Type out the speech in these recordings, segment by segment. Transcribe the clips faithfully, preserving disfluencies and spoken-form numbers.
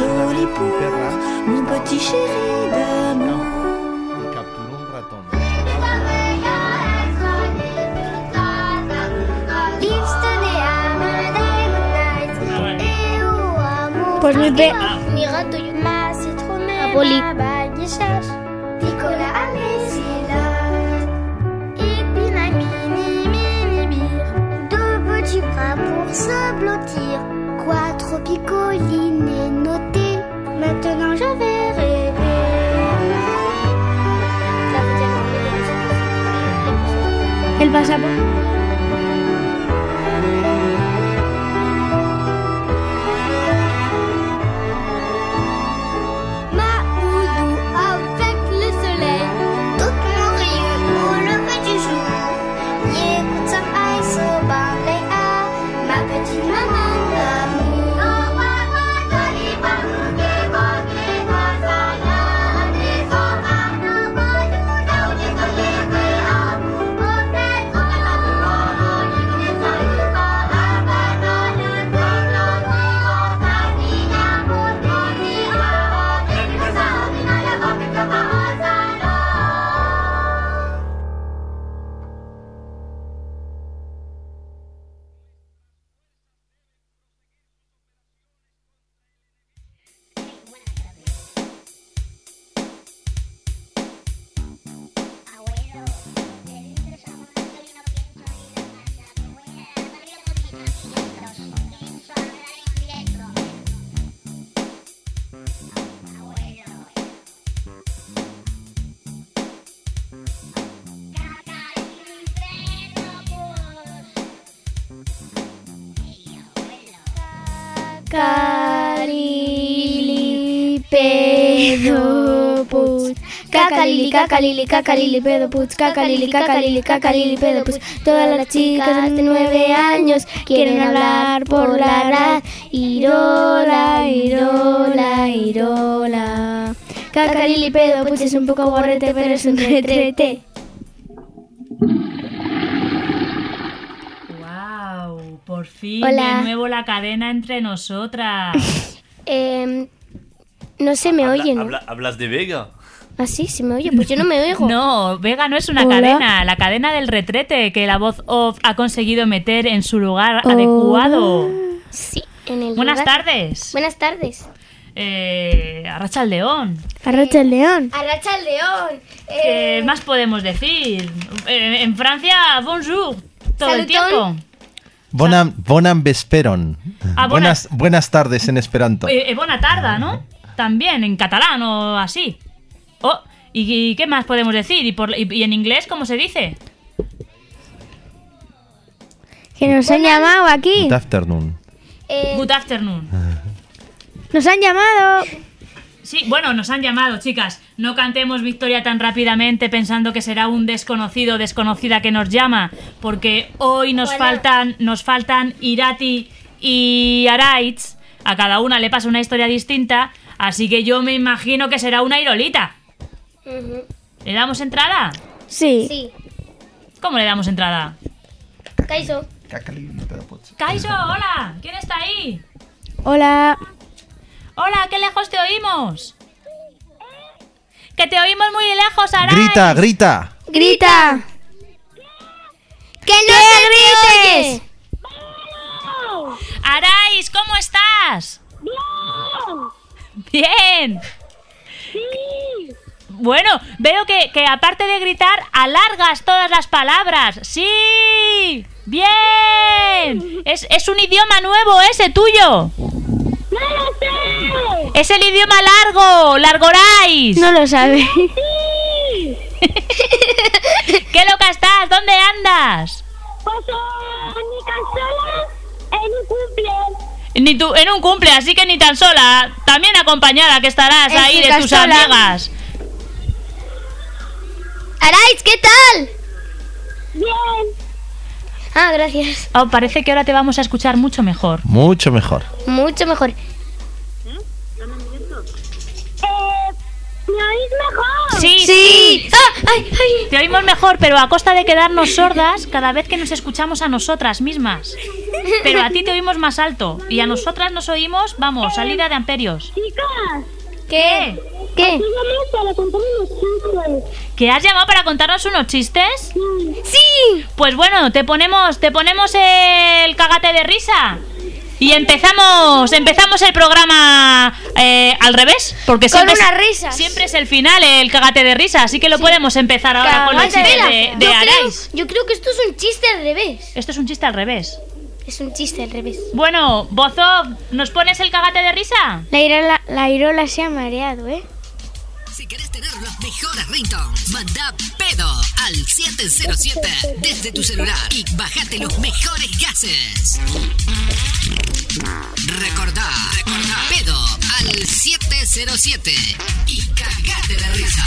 joli pouce, mon petit chéri d'amour. Pues mi pe... Mi gato y ma citronnelle, Poli. ma baguette, Nicolas a Messia, Épine mini mini bire, deux petits bras pour se blottir, quatre picolines notées, maintenant je vais rêver. El pasaporte. Cacalilipedopus, cacalili, cacalili, cacalilipedopus, cacalili, cacalili, cacalilipedopus. Todas las chicas de nueve años quieren hablar por la radio. Irola, irola, irola. Cacalilipedopus es un poco guarrete, pero es un retrete. Wow, por fin Hola. de nuevo la cadena entre nosotras. Eh, no se me Habla- oye, ¿no? habla- ¿Hablas de Vega? ¿Ah, sí? ¿Se me oye? Pues yo no me oigo. No, Vega no es una Hola. cadena, la cadena del retrete que la voz off ha conseguido meter en su lugar Hola. adecuado. Sí, en el Buenas lugar. tardes. Buenas tardes. Eh, Arrachaldeón. Arrocha el león. Arracha el león. ¿Qué más podemos decir? Eh, en Francia, bonjour, todo el Salutón. tiempo. Bonam, bonam vesperon. Ah, buenas, buenas tardes en esperanto. Eh, eh, buena tarda, ¿no? También, en catalán o así. Oh, ¿y, y qué más podemos decir? ¿Y, por, y, y en inglés cómo se dice? Que nos han llamado aquí. Good afternoon. Eh, Good afternoon. Nos han llamado. Sí, bueno, nos han llamado, chicas. No cantemos victoria tan rápidamente pensando que será un desconocido o desconocida que nos llama, porque hoy nos Bueno. faltan nos faltan Irati y Araitz. A cada una le pasa una historia distinta, así que yo me imagino que será una Irolita. ujú. ¿Le damos entrada? Sí. Sí. ¿Cómo le damos entrada? Kaiso. Kaiso, hola, ¿quién está ahí? Hola. Hola, ¿qué lejos te oímos? Que te oímos muy lejos, Araitz. Grita, grita. Grita. ¡Que no se te oye! Araitz, ¿cómo estás? Bien. Bien. Bueno, veo que, que aparte de gritar, alargas todas las palabras. ¡Sí! ¡Bien! Es, es un idioma nuevo ese tuyo. ¡No lo sé! Es el idioma largo, largorais. No lo sabe. ¡Sí! ¿Qué loca estás? ¿Dónde andas? Pues en mi casola, en un cumple. Ni tú, en un cumple, así que ni tan sola. También acompañada que estarás En ahí su de tus casola. amigas. Araitz, ¿qué tal? Bien. Ah, gracias. Oh, parece que ahora te vamos a escuchar mucho mejor. Mucho mejor. Mucho mejor. Eh, ¿me oís mejor? Sí, Sí. ¡Ah! ay, ay. Te oímos mejor, pero a costa de quedarnos sordas cada vez que nos escuchamos a nosotras mismas. Pero a ti te oímos más alto y a nosotras nos oímos, vamos, salida de amperios. Chicas, ¿Qué? ¿Qué? dígame para contar unos chistes. ¿Que has llamado para contarnos unos chistes? ¡Sí! Pues bueno, te ponemos, te ponemos el cagate de risa. Y empezamos, empezamos el programa eh, al revés, porque Con siempre, unas es, risas. siempre es el final, el cagate de risa, así que lo podemos empezar ahora con los Cagate chistes la- de, de yo, creo, Arais. yo creo que esto es un chiste al revés. Esto es un chiste al revés. Es un chiste al revés. Bueno, Bozov, ¿nos pones el cagate de risa? La Irola, la Irola se ha mareado, ¿eh? Si querés tener los mejores ringtones, manda pedo al siete cero siete desde tu celular y bajate los mejores gases. Recordá, recordá, pedo al siete cero siete y cagate de risa.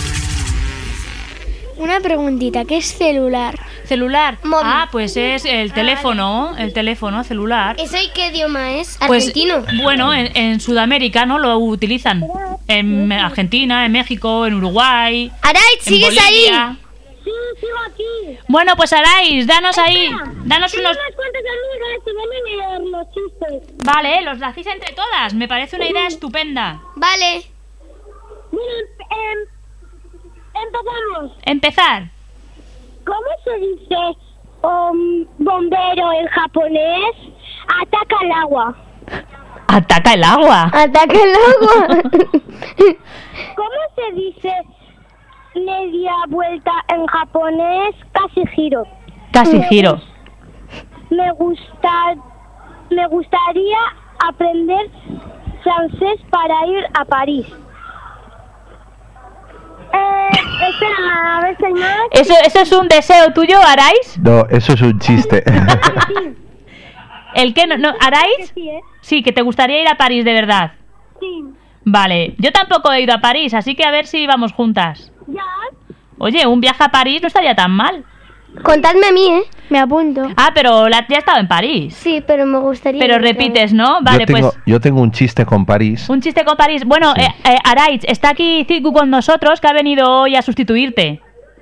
Una preguntita, ¿qué es celular? Celular. Móvil. Ah, pues es el teléfono, el teléfono celular. ¿Eso y qué idioma es? Pues, ¿Argentino? bueno, en, en Sudamérica, ¿no? Lo utilizan. En Argentina, en México, en Uruguay. Arais, en ¿sigues ahí? Bolivia. Sí, sigo aquí. Bueno, pues Arais, danos ahí. Danos Tengo unos. unas cuantas amigas que van a leer los chistes. Vale, los hacéis entre todas. Me parece una idea estupenda. Vale. Bueno, em, empezamos. Empezar. ¿Cómo se dice um, bombero en japonés? Ataca el agua. Ataca el agua. Ataca el agua. ¿Cómo se dice media vuelta en japonés? Casi giro. Casi giro. Me gusta, me gustaría aprender francés para ir a París. Eh, espera, a ver, señor. ¿Eso, ¿Eso es un deseo tuyo, Arais? No, eso es un chiste. ¿El qué? No, no, ¿Arais? Sí, ¿eh? Sí, que te gustaría ir a París de verdad. Sí. Vale, yo tampoco he ido a París, así que a ver si vamos juntas. ¿Ya? Oye, un viaje a París no estaría tan mal. Contadme a mí, ¿eh? Me apunto. Ah, pero la, ya he estado en París. Sí, pero me gustaría... Pero ir otra repites, ¿no? Vale, yo, tengo, pues yo tengo un chiste con París. un chiste con París. Bueno, Sí. eh, eh, Arais, está aquí Cicu con nosotros, que ha venido hoy a sustituirte.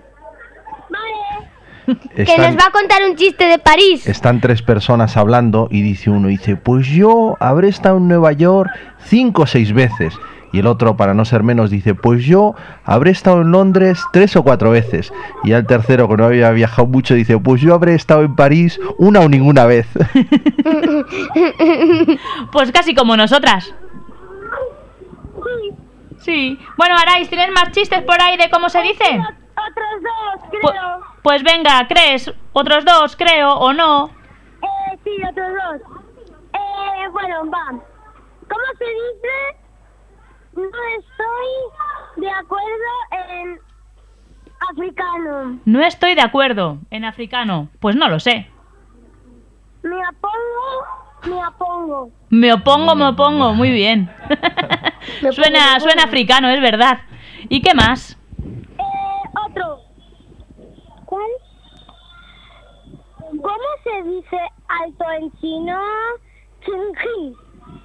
Vale. vez. Que nos va a contar un chiste de París. Están tres personas hablando y dice uno, dice, pues yo habré estado en Nueva York cinco o seis veces. Y el otro, para no ser menos, dice, pues yo habré estado en Londres tres o cuatro veces. Y el tercero, que no había viajado mucho, dice, pues yo habré estado en París una o ninguna vez. Pues casi como nosotras. Sí. Bueno, Arais, ¿tienes más chistes por ahí de cómo se dice? Otros dos, Pu- creo. Pues venga, ¿crees? Otros dos, creo, o no. Eh, sí, otros dos. Eh, bueno, va. ¿Cómo se dice? No estoy de acuerdo en africano. No estoy de acuerdo en africano. Pues no lo sé. Me apongo, me apongo. Me opongo, me opongo. Muy bien. suena, suena africano, es verdad. ¿Y qué más? Eh, otro. ¿Cuál? ¿Cómo se dice alto en chino? Chinji.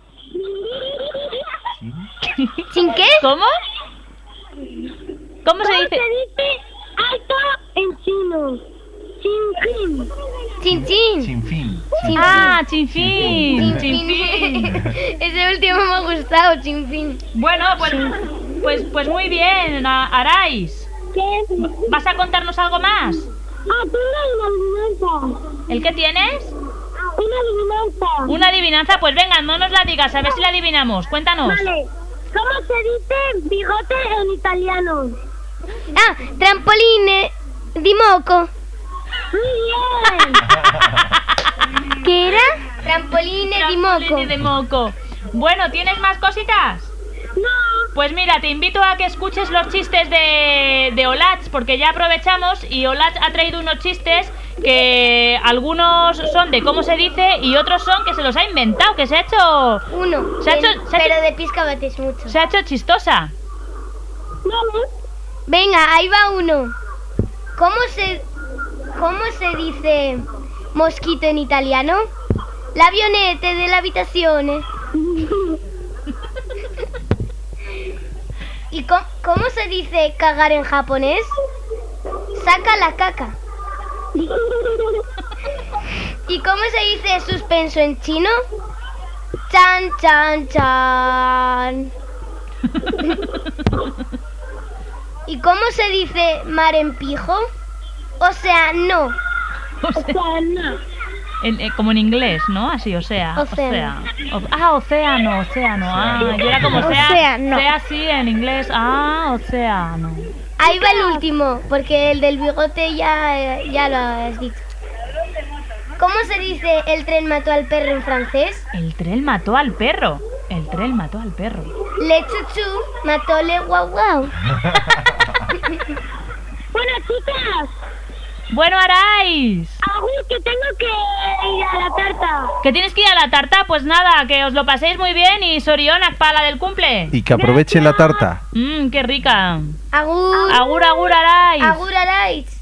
¿Sin qué? ¿Cómo? ¿Cómo se ¿Cómo dice? se dice alto en chino? Chinjin. Chin chin. Sin fin. Chin Ah, chinfín. fin. Chinfín. Ese último me ha gustado, chin fin. Bueno, pues, pues, pues muy bien, A- Arais. ¿Qué? ¿Vas a contarnos algo más? Ah, tengo una adivinanza. ¿El qué tienes? Una adivinanza. Una adivinanza. Pues venga, no nos la digas, a ver si la adivinamos. Cuéntanos. Vale. ¿Cómo se dice bigote en italiano? Ah, trampoline di moco. Muy bien. ¿Qué era? Trampoline di moco. Trampolini de moco. Bueno, ¿tienes más cositas? No. Pues mira, te invito a que escuches los chistes de, de Olach, porque ya aprovechamos y Olach ha traído unos chistes que algunos son de cómo se dice y otros son que se los ha inventado, que se ha hecho, Uno. Se ha hecho- del- se ha hecho- pero de pizca bates mucho. se ha hecho chistosa. Vale. Venga, ahí va uno. ¿Cómo se, cómo se dice mosquito en italiano? L'avionete dell'abitazione. ¿Y cómo, cómo se dice cagar en japonés? Saca la caca. ¿Y cómo se dice suspenso en chino? Chan, chan, chan. ¿Y cómo se dice mar en pijo? O sea, no. O sea, en, eh, como en inglés, ¿no? Así, o sea. Océano. O sea. O- ah, océano, océano. Ah, yo era como sea. Océano. Sea así en inglés. Ah, océano. Ahí va el último, porque el del bigote ya, eh, ya lo has dicho. ¿Cómo se dice el tren mató al perro en francés? El tren mató al perro. El tren mató al perro. Le chuchu mató le guau guau. Bueno, chicas, Bueno, Arais. aún que tengo que ir a la tarta. ¿Que tienes que ir a la tarta? Pues nada, que os lo paséis muy bien y sorionak para la del cumple. Y que aproveche la tarta. Mmm, qué rica. Agur. Agur, agur, Arais. Agur Arais.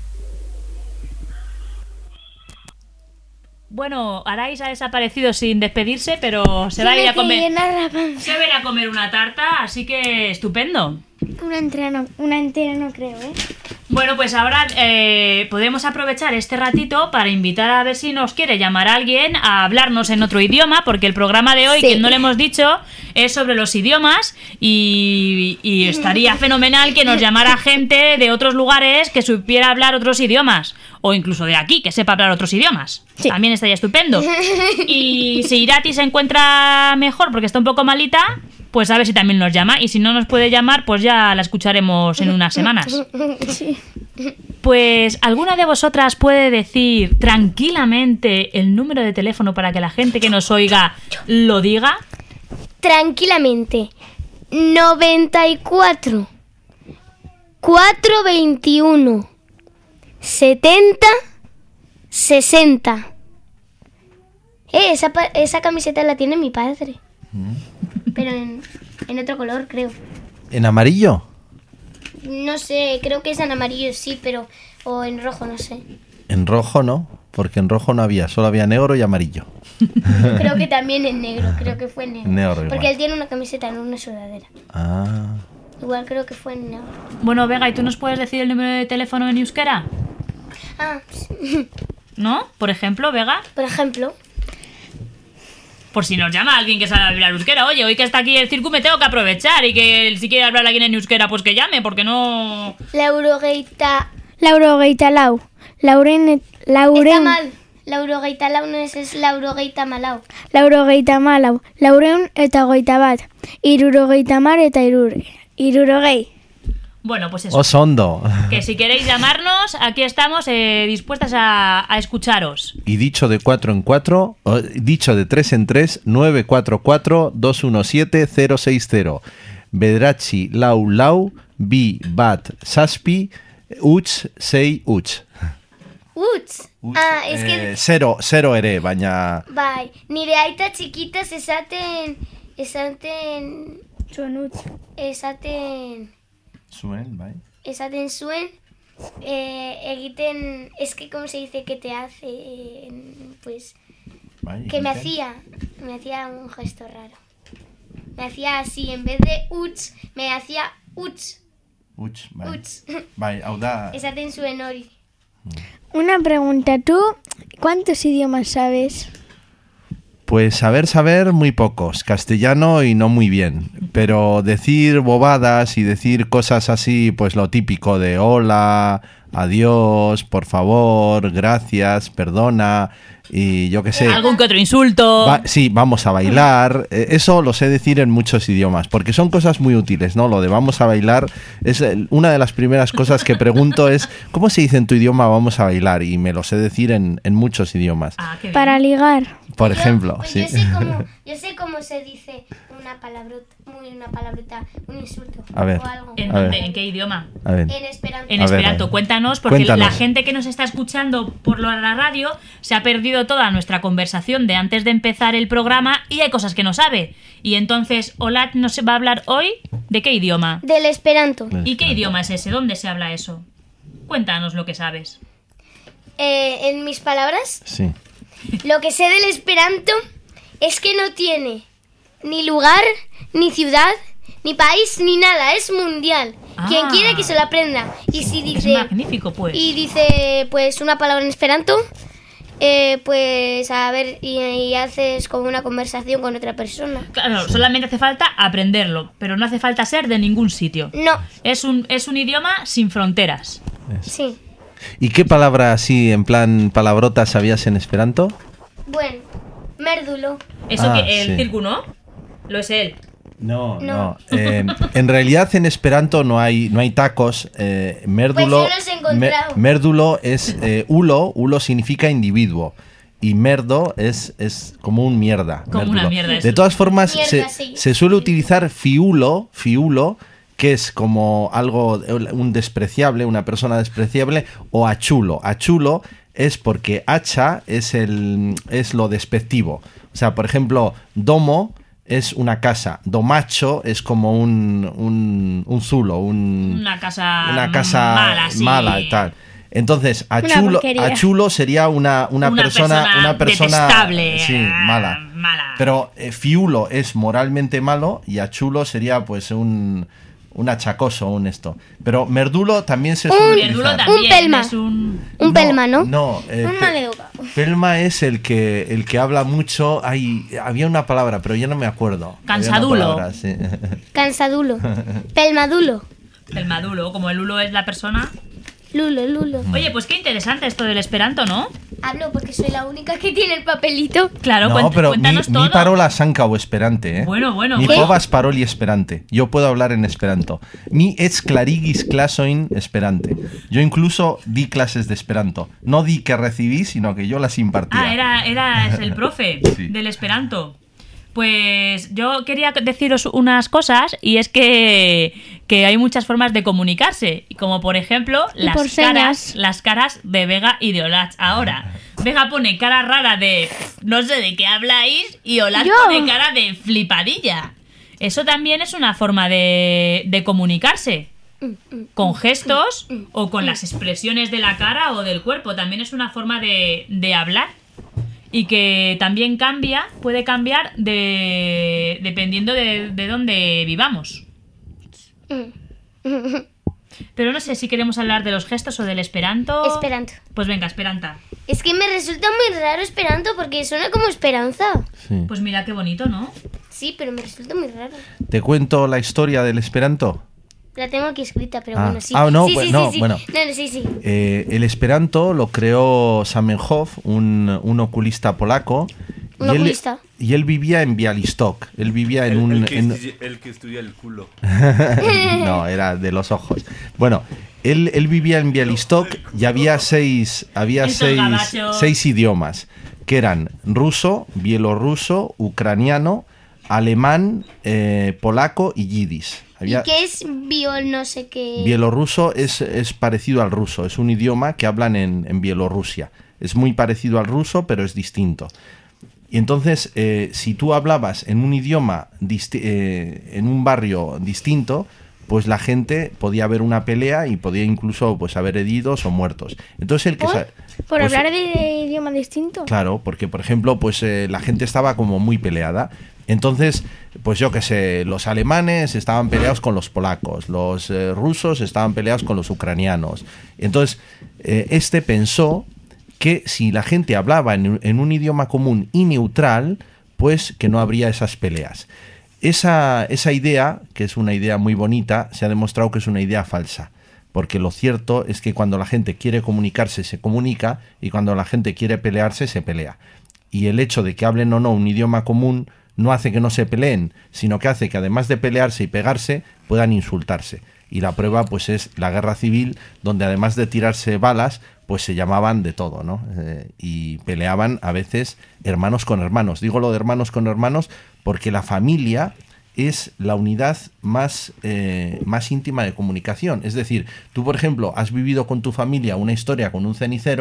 Bueno, Arais ha desaparecido sin despedirse, pero se va a ir a Tiene que comer. llenar la panza. Se va a ir a comer una tarta, así que estupendo. Una entera no, una entera no creo, ¿eh? Bueno, pues ahora eh, podemos aprovechar este ratito para invitar a ver si nos quiere llamar alguien a hablarnos en otro idioma, porque el programa de hoy, Sí. que no le hemos dicho, es sobre los idiomas y, y estaría fenomenal que nos llamara gente de otros lugares que supiera hablar otros idiomas, o incluso de aquí, que sepa hablar otros idiomas. Sí. También estaría estupendo. Y si Irati se encuentra mejor porque está un poco malita, pues a ver si también nos llama. Y si no nos puede llamar, pues ya la escucharemos en unas semanas. Pues, ¿alguna de vosotras puede decir tranquilamente el número de teléfono para que la gente que nos oiga lo diga? Tranquilamente. noventa y cuatro, cuatrocientos veintiuno, setenta, sesenta. Eh, esa, pa- esa camiseta la tiene mi padre. Pero en, en otro color, creo. ¿En amarillo? No sé, creo que es en amarillo, sí, pero... O en rojo, no sé. En rojo no, porque en rojo no había, solo había negro y amarillo. Creo que también en negro, creo que fue en negro. Negro igual. Porque él tiene una camiseta, no una sudadera. Ah, Igual creo que fue en negro. Bueno, Vega, ¿y tú nos puedes decir el número de teléfono en euskera? Ah, sí. ¿No? Por ejemplo, Vega, Por ejemplo... por si nos llama alguien que sabe hablar euskera. Oye, hoy que está aquí el circo me tengo que aprovechar y que si quiere hablar alguien en euskera, pues que llame, porque no... Laurogeita... Laurogeita lau. Lauren... Lauren... Está mal. Laurogeita lau no es, es Laurogeita malau. Laurogeita malau. Lauren eta hogeita bat. Hirurogeita mar eta hirure. Hirurogei. Bueno, pues eso. Osondo. Que si queréis llamarnos, aquí estamos eh, dispuestas a, a escucharos. Y dicho de cuatro en cuatro, o, dicho de tres en tres, nueve cuatro cuatro, dos uno siete, cero seis cero. Bedrachi lau lau, bi bat saspi, uch sei uch. Uts. Ah, es que... Eh, zero, zero ere, baina... Bai, nire aita txikitas esaten... Esaten... Zuen utz. Esaten... Zuen, bai. Esaten zuen... Eh, egiten... Es que, ¿cómo se dice? Que te hace... eh, Pues... bai Que me egiten. hacía... Me hacía un gesto raro. Me hacía así, en vez de uts, me hacía uts. Uch, bai. Uts. Bai, hau da... Esaten zuen hori. Una pregunta. ¿Tú cuántos idiomas sabes? Pues saber, saber, muy pocos. Castellano y no muy bien. Pero decir bobadas y decir cosas así, pues lo típico de hola, adiós, por favor, gracias, perdona y yo qué sé. Algún que otro insulto. Va- sí, vamos a bailar. Eh, Eso lo sé decir en muchos idiomas, porque son cosas muy útiles, ¿no? Lo de vamos a bailar es el- una de las primeras cosas que pregunto es ¿cómo se dice en tu idioma vamos a bailar? Y me lo sé decir en, en muchos idiomas. Ah, qué bien. Para ligar. Por Yo- ejemplo, pues sí. yo sé cómo, yo sé cómo se dice una palabrota, muy una palabrota, un insulto A ver. o algo. ¿En A dónde? ver. ¿En qué idioma? A ver. En esperanto. En A ver, Esperanto, a ver. cuéntanos, porque Cuéntanos. la gente que nos está escuchando por lo- la radio se ha perdido toda nuestra conversación de antes de empezar el programa y hay cosas que no sabe. Y entonces, Olat nos va a hablar hoy de qué idioma. Del esperanto. ¿Y qué idioma es ese? ¿Dónde se habla eso? Cuéntanos lo que sabes. Eh, en mis palabras, Sí. lo que sé del esperanto es que no tiene ni lugar, ni ciudad, ni país ni nada, es mundial. Ah. Quien quiere que se lo aprenda. Y si dice... Es magnífico, pues. Y dice, pues, una palabra en esperanto, eh, pues, a ver, y, y haces como una conversación con otra persona. Claro, solamente hace falta aprenderlo, pero no hace falta ser de ningún sitio. No, Es un, es un idioma sin fronteras. sí. ¿Y qué palabra así, en plan palabrotas, sabías en esperanto? Bueno, mérdulo. Eso Ah, que el sí. circo, ¿no? Lo es él. No, No. no. Eh, en realidad en esperanto no hay no hay tacos. Eh, mérdulo, Pues yo los he encontrado. me- mérdulo es eh, ulo. Ulo significa individuo. Y merdo es, es como un mierda. Como mérdulo. una mierda, De eso. todas formas, Mierda, se, sí. se suele utilizar fiulo, fiulo, que es como algo, un despreciable, una persona despreciable, o achulo. Achulo es porque hacha es, el, es lo despectivo. O sea, por ejemplo, domo es una casa, domacho es como un, un, un zulo, un, Una casa una casa mala, sí. mala y tal. Entonces, achulo, porquería. achulo sería una, una, Una persona, persona una persona detestable, sí, mala. mala. Pero eh, fiulo es moralmente malo y achulo sería pues un, un achacoso, un esto. Pero merdulo también se suele Un- Mérdulo utilizar. también Un pelma. es un... Un pelma, ¿no? No, eh, Un pe- maleducado. pelma es el que el que habla mucho. Hay, había una palabra, pero ya no me acuerdo. Había una Cansadulo. palabra, sí. Cansadulo. Pelmadulo. El madulo, como el ulo es la persona. Lulo, lulo. Oye, pues qué interesante esto del esperanto, ¿no? Hablo porque soy la única que tiene el papelito. Claro, No, cuent- pero mi, cuéntanos todo. mi parola sanca o esperante, ¿eh? Bueno, bueno, Mi bueno. povas paroli esperante. Yo puedo hablar en esperanto. Mi ets clarigis clasoin esperante. Yo incluso di clases de esperanto. No di que recibí, sino que yo las impartía. Ah, era, eras el profe Sí. del esperanto. Pues yo quería deciros unas cosas y es que, que hay muchas formas de comunicarse, y como por ejemplo Y las por caras, señas. las caras de Vega y de Olatz. Ahora, Vega pone cara rara de no sé de qué habláis y Olatz Yo. pone cara de flipadilla. Eso también es una forma de, de comunicarse. Con gestos o con las expresiones de la cara o del cuerpo. También es una forma de, de hablar. Y que también cambia, puede cambiar de, dependiendo de, de dónde vivamos. Pero no sé si queremos hablar de los gestos o del esperanto. Esperanto. Pues venga, esperanta. Es que me resulta muy raro esperanto porque suena como esperanza. Sí. Pues mira qué bonito, ¿no? Sí, pero me resulta muy raro. ¿Te cuento la historia del esperanto? La tengo aquí escrita, pero Ah. bueno, sí. Ah, no, sí, pues sí, no, sí, sí. bueno. No, no, sí, sí. Eh, el esperanto lo creó Zamenhof, un, un oculista polaco. Un y él- oculista. y él vivía en Bialystok. Él vivía en El, un... el que en- estudia, el que estudia el culo. no, era de los ojos. Bueno, él, él vivía en Bialystok y había seis, había Estos seis, gabachos. seis idiomas, que eran ruso, bielorruso, ucraniano, alemán, eh, polaco y yiddish. Había- ¿Y qué es bio no sé qué? Bielorruso es, es parecido al ruso, es un idioma que hablan en, en Bielorrusia. Es muy parecido al ruso, pero es distinto. Y entonces, eh, si tú hablabas en un idioma, disti- eh, en un barrio distinto, pues la gente podía ver una pelea y podía incluso pues haber heridos o muertos. Entonces el que ¿Por? sa- ¿Por pues, hablar de idioma distinto? Claro, porque por ejemplo, pues eh, la gente estaba como muy peleada. Entonces, pues yo qué sé, los alemanes estaban peleados con los polacos, los eh, rusos estaban peleados con los ucranianos. Entonces, eh, este pensó que si la gente hablaba en, un- en un idioma común y neutral, pues que no habría esas peleas. Esa, esa idea, que es una idea muy bonita, se ha demostrado que es una idea falsa. Porque lo cierto es que cuando la gente quiere comunicarse, se comunica, y cuando la gente quiere pelearse, se pelea. Y el hecho de que hablen o no un idioma común no hace que no se peleen, sino que hace que además de pelearse y pegarse, puedan insultarse. Y la prueba pues es la guerra civil, donde además de tirarse balas, pues se llamaban de todo, ¿no? Eh, y peleaban a veces hermanos con hermanos. Digo lo de hermanos con hermanos porque la familia es la unidad más, eh, más íntima de comunicación. Es decir, tú, por ejemplo, has vivido con tu familia una historia con un cenicero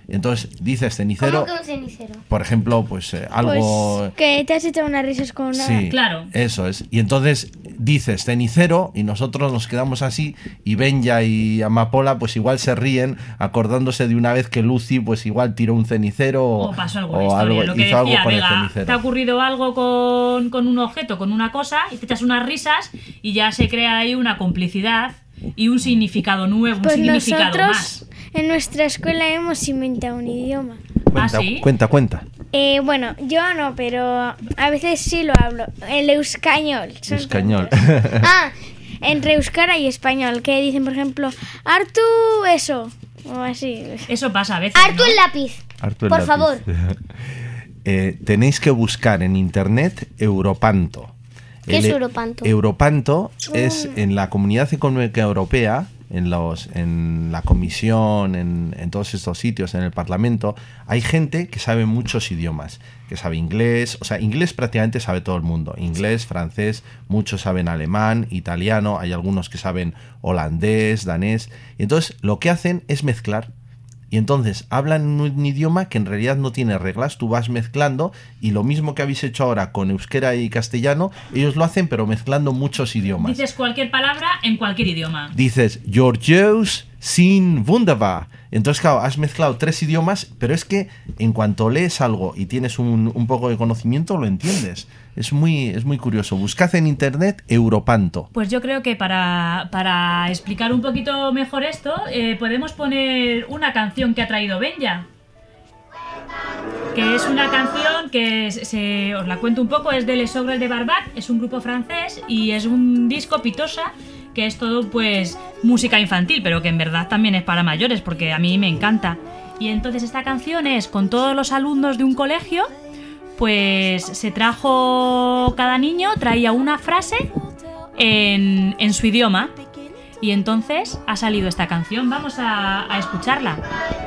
Entonces dices cenicero. ¿Cómo que un cenicero? Por ejemplo, pues eh, algo. Pues que te has echado unas risas con nada. Sí, Claro. Eso es. Y entonces dices cenicero y nosotros nos quedamos así y Benja y Amapola pues igual se ríen acordándose de una vez que Lucy pues igual tiró un cenicero O pasó alguna historia, lo que hizo algo decía, con el Vega, cenicero. te ha ocurrido algo con, con un objeto, con una cosa, y te echas unas risas y ya se crea ahí una complicidad y un significado nuevo, un Pues significado nosotros más. en nuestra escuela hemos inventado un idioma. Cuenta, ¿Ah, sí? cuenta, cuenta. Eh, bueno, yo no, pero a veces sí lo hablo. El euskañol. son Español. tontos. Ah, entre euskara y español. Que dicen, por ejemplo, Artu eso. O así. Eso pasa a veces, Artu ¿no? el lápiz. Harto el Por lápiz. favor. Eh, tenéis que buscar en internet Europanto. ¿Qué El es e- Europanto? Europanto es en la Comunidad Económica Europea, en los en la Comisión, en, en todos estos sitios, en el Parlamento, hay gente que sabe muchos idiomas, que sabe inglés, o sea, inglés prácticamente sabe todo el mundo, inglés, francés, muchos saben alemán, italiano, hay algunos que saben holandés, danés, y entonces lo que hacen es mezclar. Y entonces hablan un idioma que en realidad no tiene reglas, tú vas mezclando y lo mismo que habéis hecho ahora con euskera y castellano, ellos lo hacen pero mezclando muchos idiomas. Dices cualquier palabra en cualquier idioma. Dices, Georgios sin wunderbar. Entonces, claro, has mezclado tres idiomas, pero es que en cuanto lees algo y tienes un, un poco de conocimiento, lo entiendes. Es muy, es muy curioso. Buscad en internet Europanto. Pues yo creo que para, para explicar un poquito mejor esto, eh, podemos poner una canción que ha traído Benja. Que es una canción que se, se- os la cuento un poco, es de Les Ogres de Barbac, es un grupo francés y es un disco Pitosa, que es todo pues música infantil, pero que en verdad también es para mayores, porque a mí me encanta. Y entonces esta canción es con todos los alumnos de un colegio, pues se trajo, cada niño traía una frase en, en su idioma, y entonces ha salido esta canción. Vamos a, a escucharla.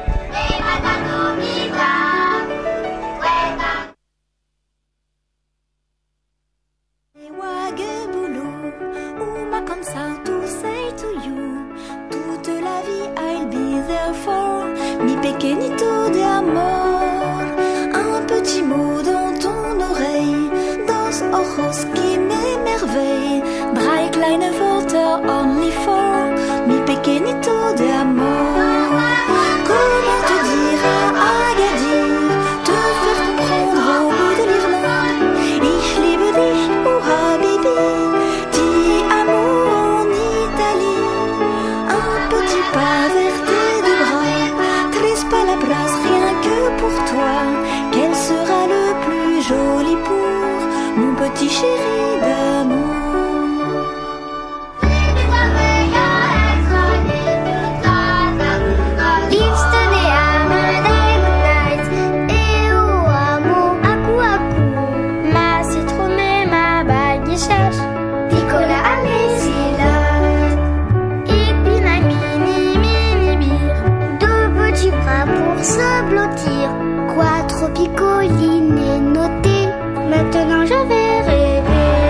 Wageboulou, Uma comme ça, to say to you. Toute la vie I'll be there for mi pequeñito de amor. Un petit mot dans ton oreille, dos ojos qui m'émerveillent. Drei kleine Wörter only for mi pequeñito de amor. Comment te dire à Agadir, te faire comprendre au bout de l'Irlande. Ich liebe dich, oh Habibi, ti amo en Italie. Un petit pas vers tes deux bras, tres palabras rien que pour toi. Quel sera le plus joli pour mon petit chéri d'amour? Liefste de Amadei eu amo aku aku, mas se tromé ma bagnichage, Nicolas Amézilas, et puis ma mini mini bire, deux petits bras pour se blottir, quatre picolines notées, maintenant je vais rêver.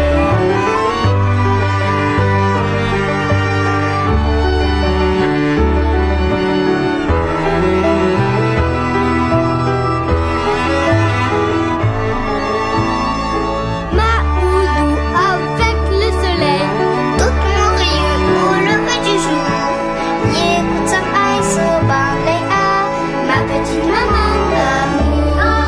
Ma houdou avec le soleil, tout merveilleux au lever du jour. Écoute some ice au balai à ma petite maman d'amour.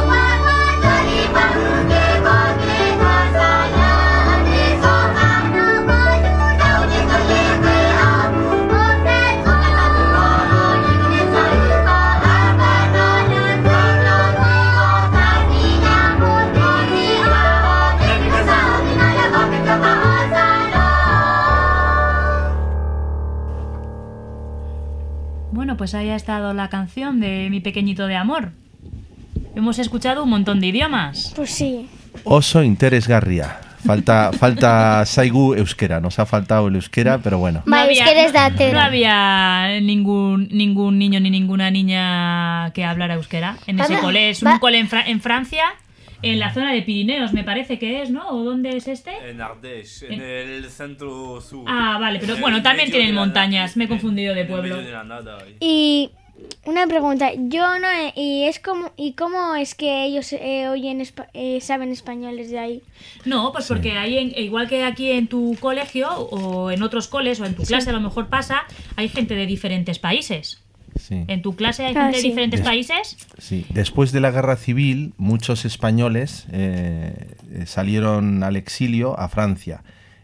Bueno, pues ahí ha estado la canción de Mi Pequeñito de Amor. Hemos escuchado un montón de idiomas. Pues sí. Oso interesgarria. Falta, falta Saigu euskera. Nos ha faltado el euskera, pero bueno. Ba, euskeraz da no, atera. no había ningún, ningún niño ni ninguna niña que hablara euskera en ese Va- cole. Es va- un cole en, Fra- en Francia, en la zona de Pirineos, me parece que es, ¿no? ¿O dónde es este? En Ardèche, en el centro sur. Ah, vale, pero En bueno, el también medio tienen de la montañas. na- Me he confundido de en el pueblo. medio de la nada. Y Una pregunta, yo no he- y es como y cómo es que ellos eh, oyen espa- eh, saben español desde ahí. No, pues porque ahí, en- igual que aquí en tu colegio o en otros coles o en tu clase a lo mejor pasa, hay gente de diferentes países. Sí. ¿En tu clase hay Ah, gente de sí. diferentes Des- países? Sí. Después de la guerra civil, muchos españoles eh, eh, salieron al exilio a Francia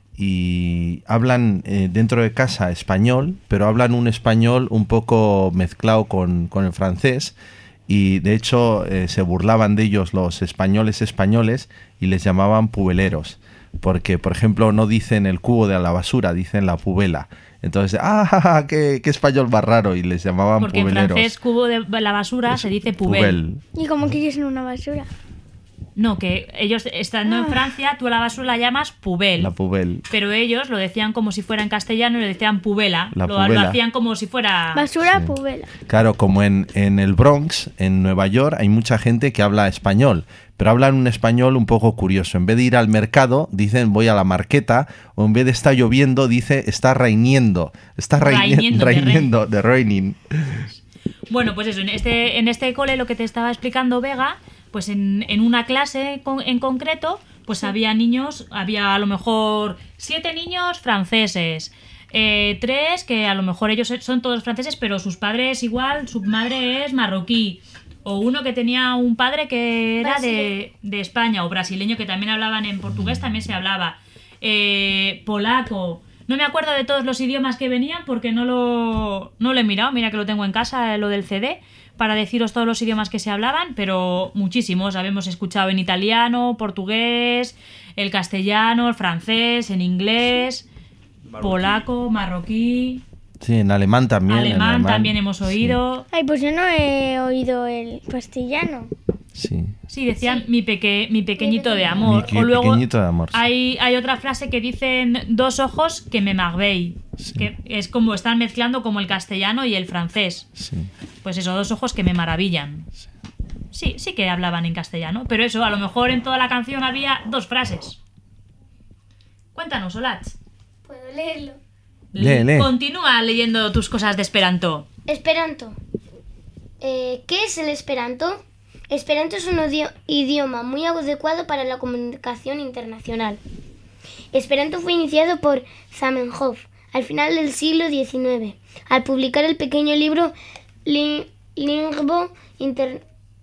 y hablan eh, dentro de casa español, pero hablan un español un poco mezclado con, con el francés, y de hecho eh, se burlaban de ellos los españoles españoles y les llamaban pubeleros, porque por ejemplo no dicen el cubo de la basura, dicen la pubela. Entonces, ¡ah, qué, qué español más raro! Y les llamaban Porque en pubeleros. francés cubo de la basura se dice pubel. ¿Y cómo que ellos en una basura? No, que ellos estando en Francia, tú a la basura la llamas pubel. La pubel. Pero ellos lo decían como si fuera en castellano y lo decían pubela. La lo, lo pubela. hacían como si fuera... Basura, Sí. pubela. Claro, como en, en el Bronx, en Nueva York, hay mucha gente que habla español, pero hablan un español un poco curioso. En vez de ir al mercado, dicen voy a la marqueta, o en vez de está lloviendo, dice está rainiendo. Está raini- Rainiendo, de rainiendo, de raining. Bueno, pues eso, en este, en este cole lo que te estaba explicando Vega, pues en, en una clase con- en concreto, pues había niños, había a lo mejor siete niños franceses, eh, tres que a lo mejor ellos son todos franceses, pero sus padres igual, su madre es marroquí, o uno que tenía un padre que era de, de España, o brasileño que también hablaban en portugués, también se hablaba, eh, polaco. No me acuerdo de todos los idiomas que venían porque no lo, no lo he mirado. Mira que lo tengo en casa, lo del C D, para deciros todos los idiomas que se hablaban, pero muchísimos. Habíamos escuchado en italiano, portugués, el castellano, el francés, en inglés, polaco, marroquí, Sí, en alemán también. en alemán, alemán. también hemos oído. Ay, pues yo no he oído el castellano. Sí. Sí, decían mi, peque, mi pequeñito de amor. Mi que- o luego pequeñito de amor, sí. hay, hay otra frase que dicen dos ojos que me marveille. Sí. Que es como están mezclando como el castellano y el francés. Sí. Pues eso, dos ojos que me maravillan. Sí, sí que hablaban en castellano. Pero eso, a lo mejor en toda la canción había dos frases. Cuéntanos, Olach. Puedo leerlo. Lee, lee. Continúa leyendo tus cosas de Esperanto. Esperanto. Eh, ¿Qué es el Esperanto? Esperanto es un odio- idioma muy adecuado para la comunicación internacional. Esperanto fue iniciado por Zamenhof al final del siglo diecinueve, al publicar el pequeño libro Lin- Lingvo Inter-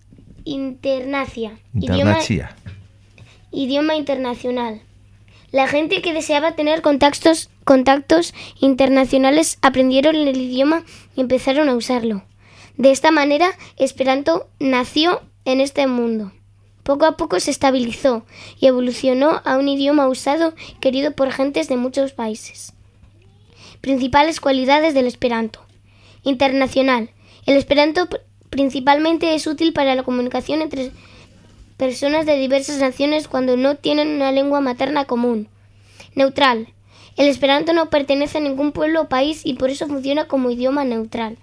Internacia, idioma, Internacia. idioma internacional. La gente que deseaba tener contactos, contactos internacionales aprendieron el idioma y empezaron a usarlo. De esta manera, Esperanto nació en este mundo. Poco a poco se estabilizó y evolucionó a un idioma usado y querido por gentes de muchos países. Principales cualidades del Esperanto. Internacional. El Esperanto pr- principalmente es útil para la comunicación entre personas de diversas naciones cuando no tienen una lengua materna común. Neutral. El Esperanto no pertenece a ningún pueblo o país y por eso funciona como idioma neutral.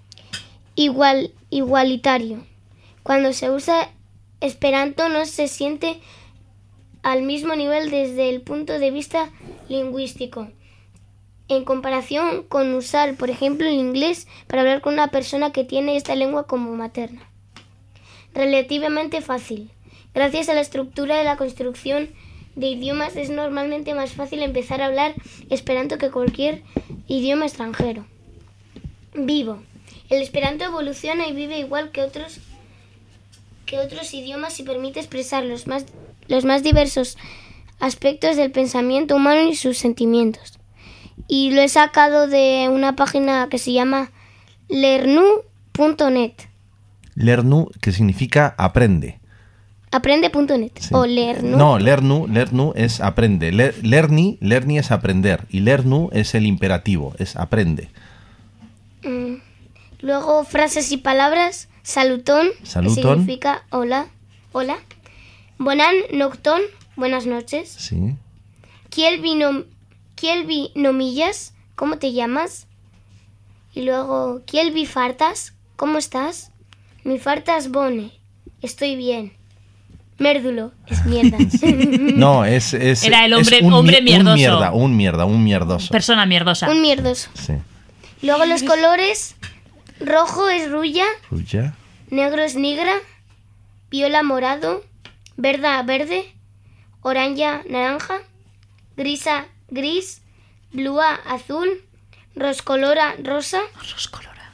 Igual, igualitario. Cuando se usa Esperanto no se siente al mismo nivel desde el punto de vista lingüístico, en comparación con usar, por ejemplo, el inglés para hablar con una persona que tiene esta lengua como materna. Relativamente fácil. Gracias a la estructura de la construcción de idiomas es normalmente más fácil empezar a hablar Esperanto que cualquier idioma extranjero. Vivo. El Esperanto evoluciona y vive igual que otros que otros idiomas y permite expresar los más, los más diversos aspectos del pensamiento humano y sus sentimientos. Y lo he sacado de una página que se llama lernu punto net. Lernu, que significa aprende. Aprende punto net Sí. o lernu. No, lernu, lernu es aprende. Le- lerni, lerni es aprender. Y lernu es el imperativo, es aprende. Mm. Luego frases y palabras. Salutón, Salutón. que significa hola, hola. Bonan nocton, buenas noches. Sí. Kiel vino, kiel vi nomillas, ¿cómo te llamas? Y luego, kiel vi fartas, ¿cómo estás? Mi fartas bone, estoy bien. Mérdulo, es mierda. No, es, es Era el es hombre- un, hombre mi- mierdoso. Un mierda, un mierda, un mierdoso. Persona mierdosa. Un mierdoso. Sí. Luego los colores, Rojo es rulla, Rulla. negro es negra, viola morado, verde verde, oranja naranja, grisa gris, blua azul, roscolora rosa, Roscolora.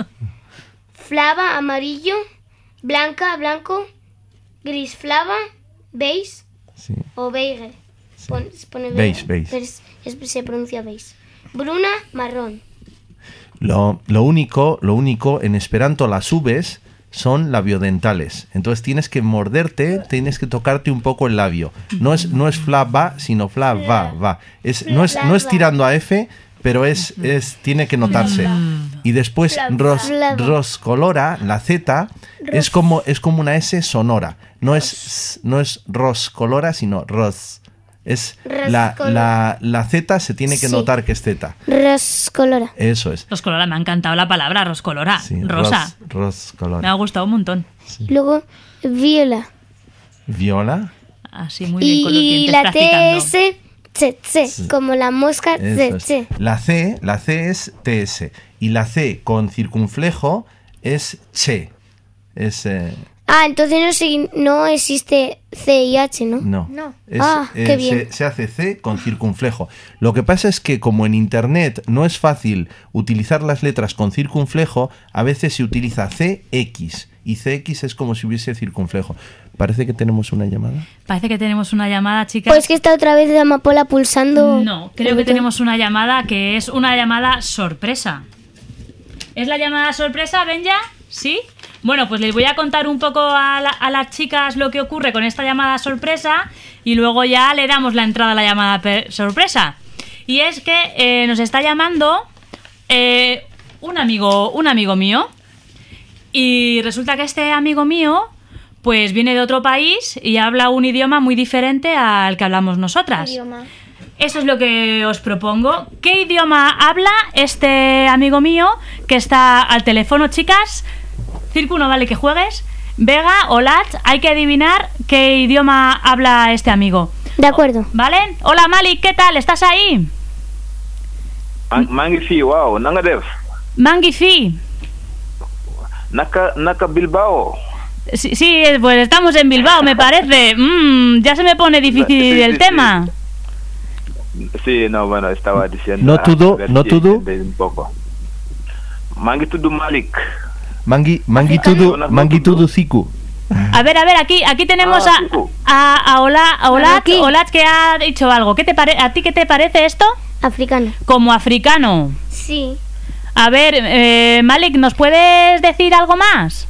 flava amarillo, blanca blanco, gris flava, beige Sí. o beige. Pon- se pone Beige, beige. pero es- es- se pronuncia beige. Bruna marrón. Lo, lo único, lo único, en esperanto las V's son labiodentales. Entonces tienes que morderte, tienes que tocarte un poco el labio. No es, no es flava, sino flava, va. Es, no, es, no es tirando a F, pero es, es, tiene que notarse. Y después ros, Flava. roscolora, la Z, es como, es como una S sonora. No es, no es roscolora, sino ros. Es la, Roscolora. la, la Z se tiene que Sí. notar que es Z. Roscolora. Eso es. Roscolora, me ha encantado la palabra roscolora. Sí, Rosa. ros- roscolora. Me ha gustado un montón. Luego viola. Viola. Así muy bien Y, con los y dientes la practicando. T S, tse, tse, Sí. como la mosca, Eso tse, es. tse. La C, la C es T S. Y la C con circunflejo es che. Es. eh, Ah, entonces no, sig- no existe C y H, ¿no? no. No. Es, Ah, eh, qué bien. Se, se hace C con circunflejo. Lo que pasa es que como en internet no es fácil utilizar las letras con circunflejo, a veces se utiliza C X. Y C X es como si hubiese circunflejo. Parece que tenemos una llamada. Parece que tenemos una llamada, chicas. Pues que está otra vez de Amapola pulsando. No, creo que tenemos una llamada que es una llamada sorpresa. ¿Es la llamada sorpresa, Benja? ¿Sí? Bueno, pues les voy a contar un poco a, la- a las chicas lo que ocurre con esta llamada sorpresa y luego ya le damos la entrada a la llamada pe- sorpresa. Y es que eh, nos está llamando eh, un amigo, un amigo mío. Y resulta que este amigo mío pues viene de otro país y habla un idioma muy diferente al que hablamos nosotras. Idioma. Eso es lo que os propongo. ¿Qué idioma habla este amigo mío que está al teléfono, chicas? Circo, no vale que juegues. Vega, Olat, hay que adivinar qué idioma habla este amigo. De acuerdo. ¿Vale? Hola Malik, ¿qué tal? ¿Estás ahí? maa maa ngi fii waaw na nga def Mangifi. naka naka Bilbao. Sí, sí, pues estamos en Bilbao, me parece. Mm, ya se me pone difícil Sí, el sí, tema. Sí, no, bueno, estaba diciendo. No ah, todo, a ver no si todo. entendéis un poco. maa ngi tudd Malik. Mangi, mangitudu, Africano. mangitudu ziku. A ver, a ver, aquí, aquí tenemos Ah, a, Cicu. a, a, Ola- a Olat, Aquí. Olat que ha dicho algo. ¿Qué te pare- ¿A ti qué te parece esto? Africano. Como africano. Sí. A ver, eh, Malik, ¿nos puedes decir algo más?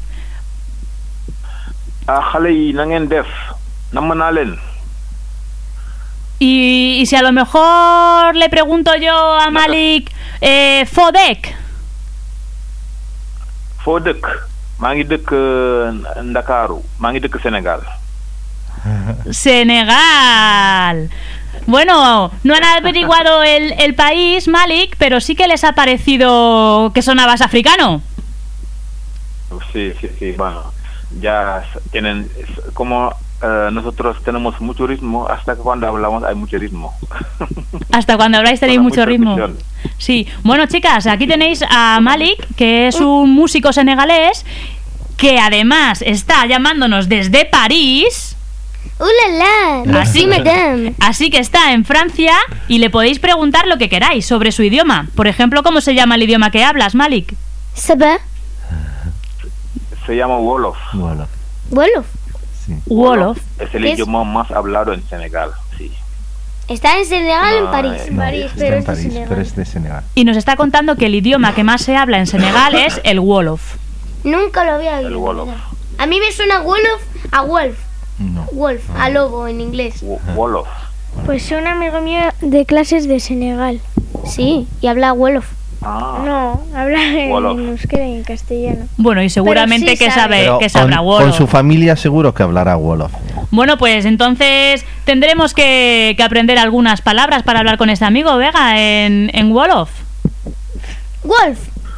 ah xale yi na ngeen def namm naa leen. Y, y si a lo mejor le pregunto yo a Malik, eh, Fodek, foo dëkk. maa ngi dëkk euh, Ndakaaru maa ngi dëkk Sénégal. Senegal. Bueno, no han averiguado el, el país, Malik, pero sí que les ha parecido que sonabas africano. Sí, sí, sí, bueno, ya s- tienen, es- como eh, nosotros tenemos mucho ritmo, hasta que cuando hablamos hay mucho ritmo. Hasta cuando habláis tenéis Con mucho mucha ritmo. percusión. Sí. Bueno, chicas, aquí tenéis a Malik, que es un músico senegalés, que además está llamándonos desde París. ¡Uh, la, la! Así, Sí, madame. así que está en Francia y le podéis preguntar lo que queráis sobre su idioma. Por ejemplo, ¿cómo se llama el idioma que hablas, Malik? ¿Se va? Se llama Wolof. Bueno, Bueno, sí. Wolof. Es el ¿Es? idioma más hablado en Senegal, sí. ¿está en Senegal o en No, París? eh, No, París, está pero en es de París, Senegal. pero es de Senegal. Y nos está contando que el idioma que más se habla en Senegal es el Wolof. Nunca lo había oído. El Wolof. ¿verdad? A mí me suena Wolof a Wolf. No. Wolf, a lobo en inglés. Wo- Wolof. Pues un amigo mío de clases de Senegal. Sí, y habla Wolof. Ah, No, habla en Wolof. euskera y en castellano. Bueno, y seguramente Pero sí que sabe. sabe Pero que con, sabrá con Wolof. su familia seguro que hablará Wolof. Bueno, pues entonces tendremos que, que aprender algunas palabras para hablar con este amigo, Vega, en, en Wolof. Wolf.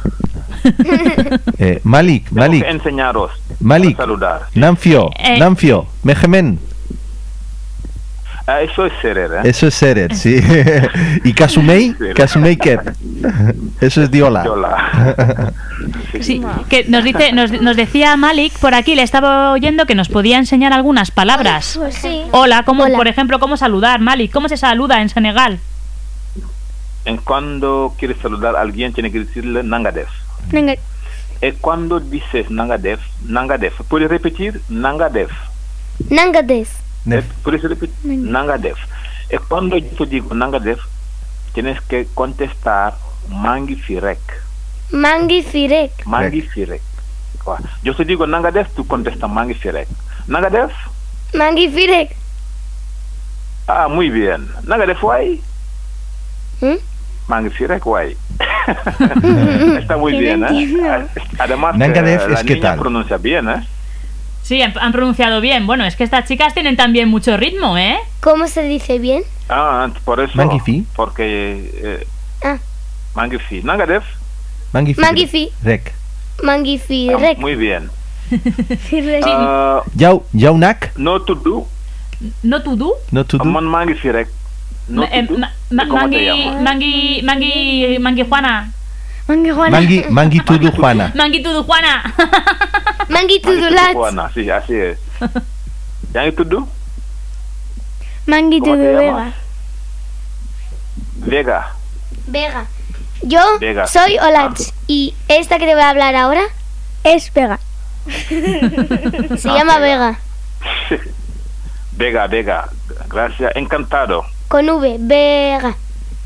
Eh, Malik, tengo Malik, que enseñaros. Malik, Para saludar. sí. Namfio, Eh. Namfio, Mejemen. Ah, eso es serer, ¿eh? Eso es serer, sí. Y Kasumei, Kasumei ¿qué? Eso es diola. Diola. Sí, que nos dice, nos, nos decía Malik por aquí, le estaba oyendo que nos podía enseñar algunas palabras. Pues sí. Hola, como Hola. por ejemplo, cómo saludar, Malik, ¿cómo se saluda en Senegal? En cuando quieres saludar a alguien, tiene que decirle Nangadef. Venga, Y cuando dices Nangadef, Nangadef, ¿puedes repetir? Nangadef. Nangadef. Nef. ¿Puedes repetir? Nangadef. Y cuando yo te digo Nangadef, tienes que contestar Mangi Firek. Mangi Firek. Mangi Firek. Wah. Yo te digo Nangadef, tú contestas Mangi Firek. Nangadef. Mangi Firek. Ah, muy bien. Nangadef Wai. ¿Mm? Mangi Firek Wai. Está muy Que bien, no ¿eh? entiendo. Además, Nangadef que la es qué niña tal. pronuncia bien, ¿eh? Sí, han, han pronunciado bien. Bueno, es que estas chicas tienen también mucho ritmo, ¿eh? ¿Cómo se dice bien? Ah, por eso. Mangifi. Porque. Eh, Ah, Mangifi. Nangadef. Mangifi. Mangifi. Rek. Mangi Ah, Firek. muy bien. Firek. Ah, Yau, Yaunak. no to do. ¿No tú, tú? No to do. Man Mangifi Rek. No Ma- eh, to do. ma- ma- ¿Cómo te Mangui, llamas? Mangui, Mangui, Mangui Juana. Mangi Juana. Mangi, Mangi Tudu Juana. Mangui Tudu Juana. Mangi Mangi Tudulat. Juana, sí, así es. ¿Ya to do? Mangi ¿Cómo te Tudu llamas? Vega. Vega. Vega. Yo Vega. soy Olach. Y esta que te voy a hablar ahora Es Vega. se Ah, llama Vega. Vega. Vega, Vega. Gracias. Encantado. Con V. Vega.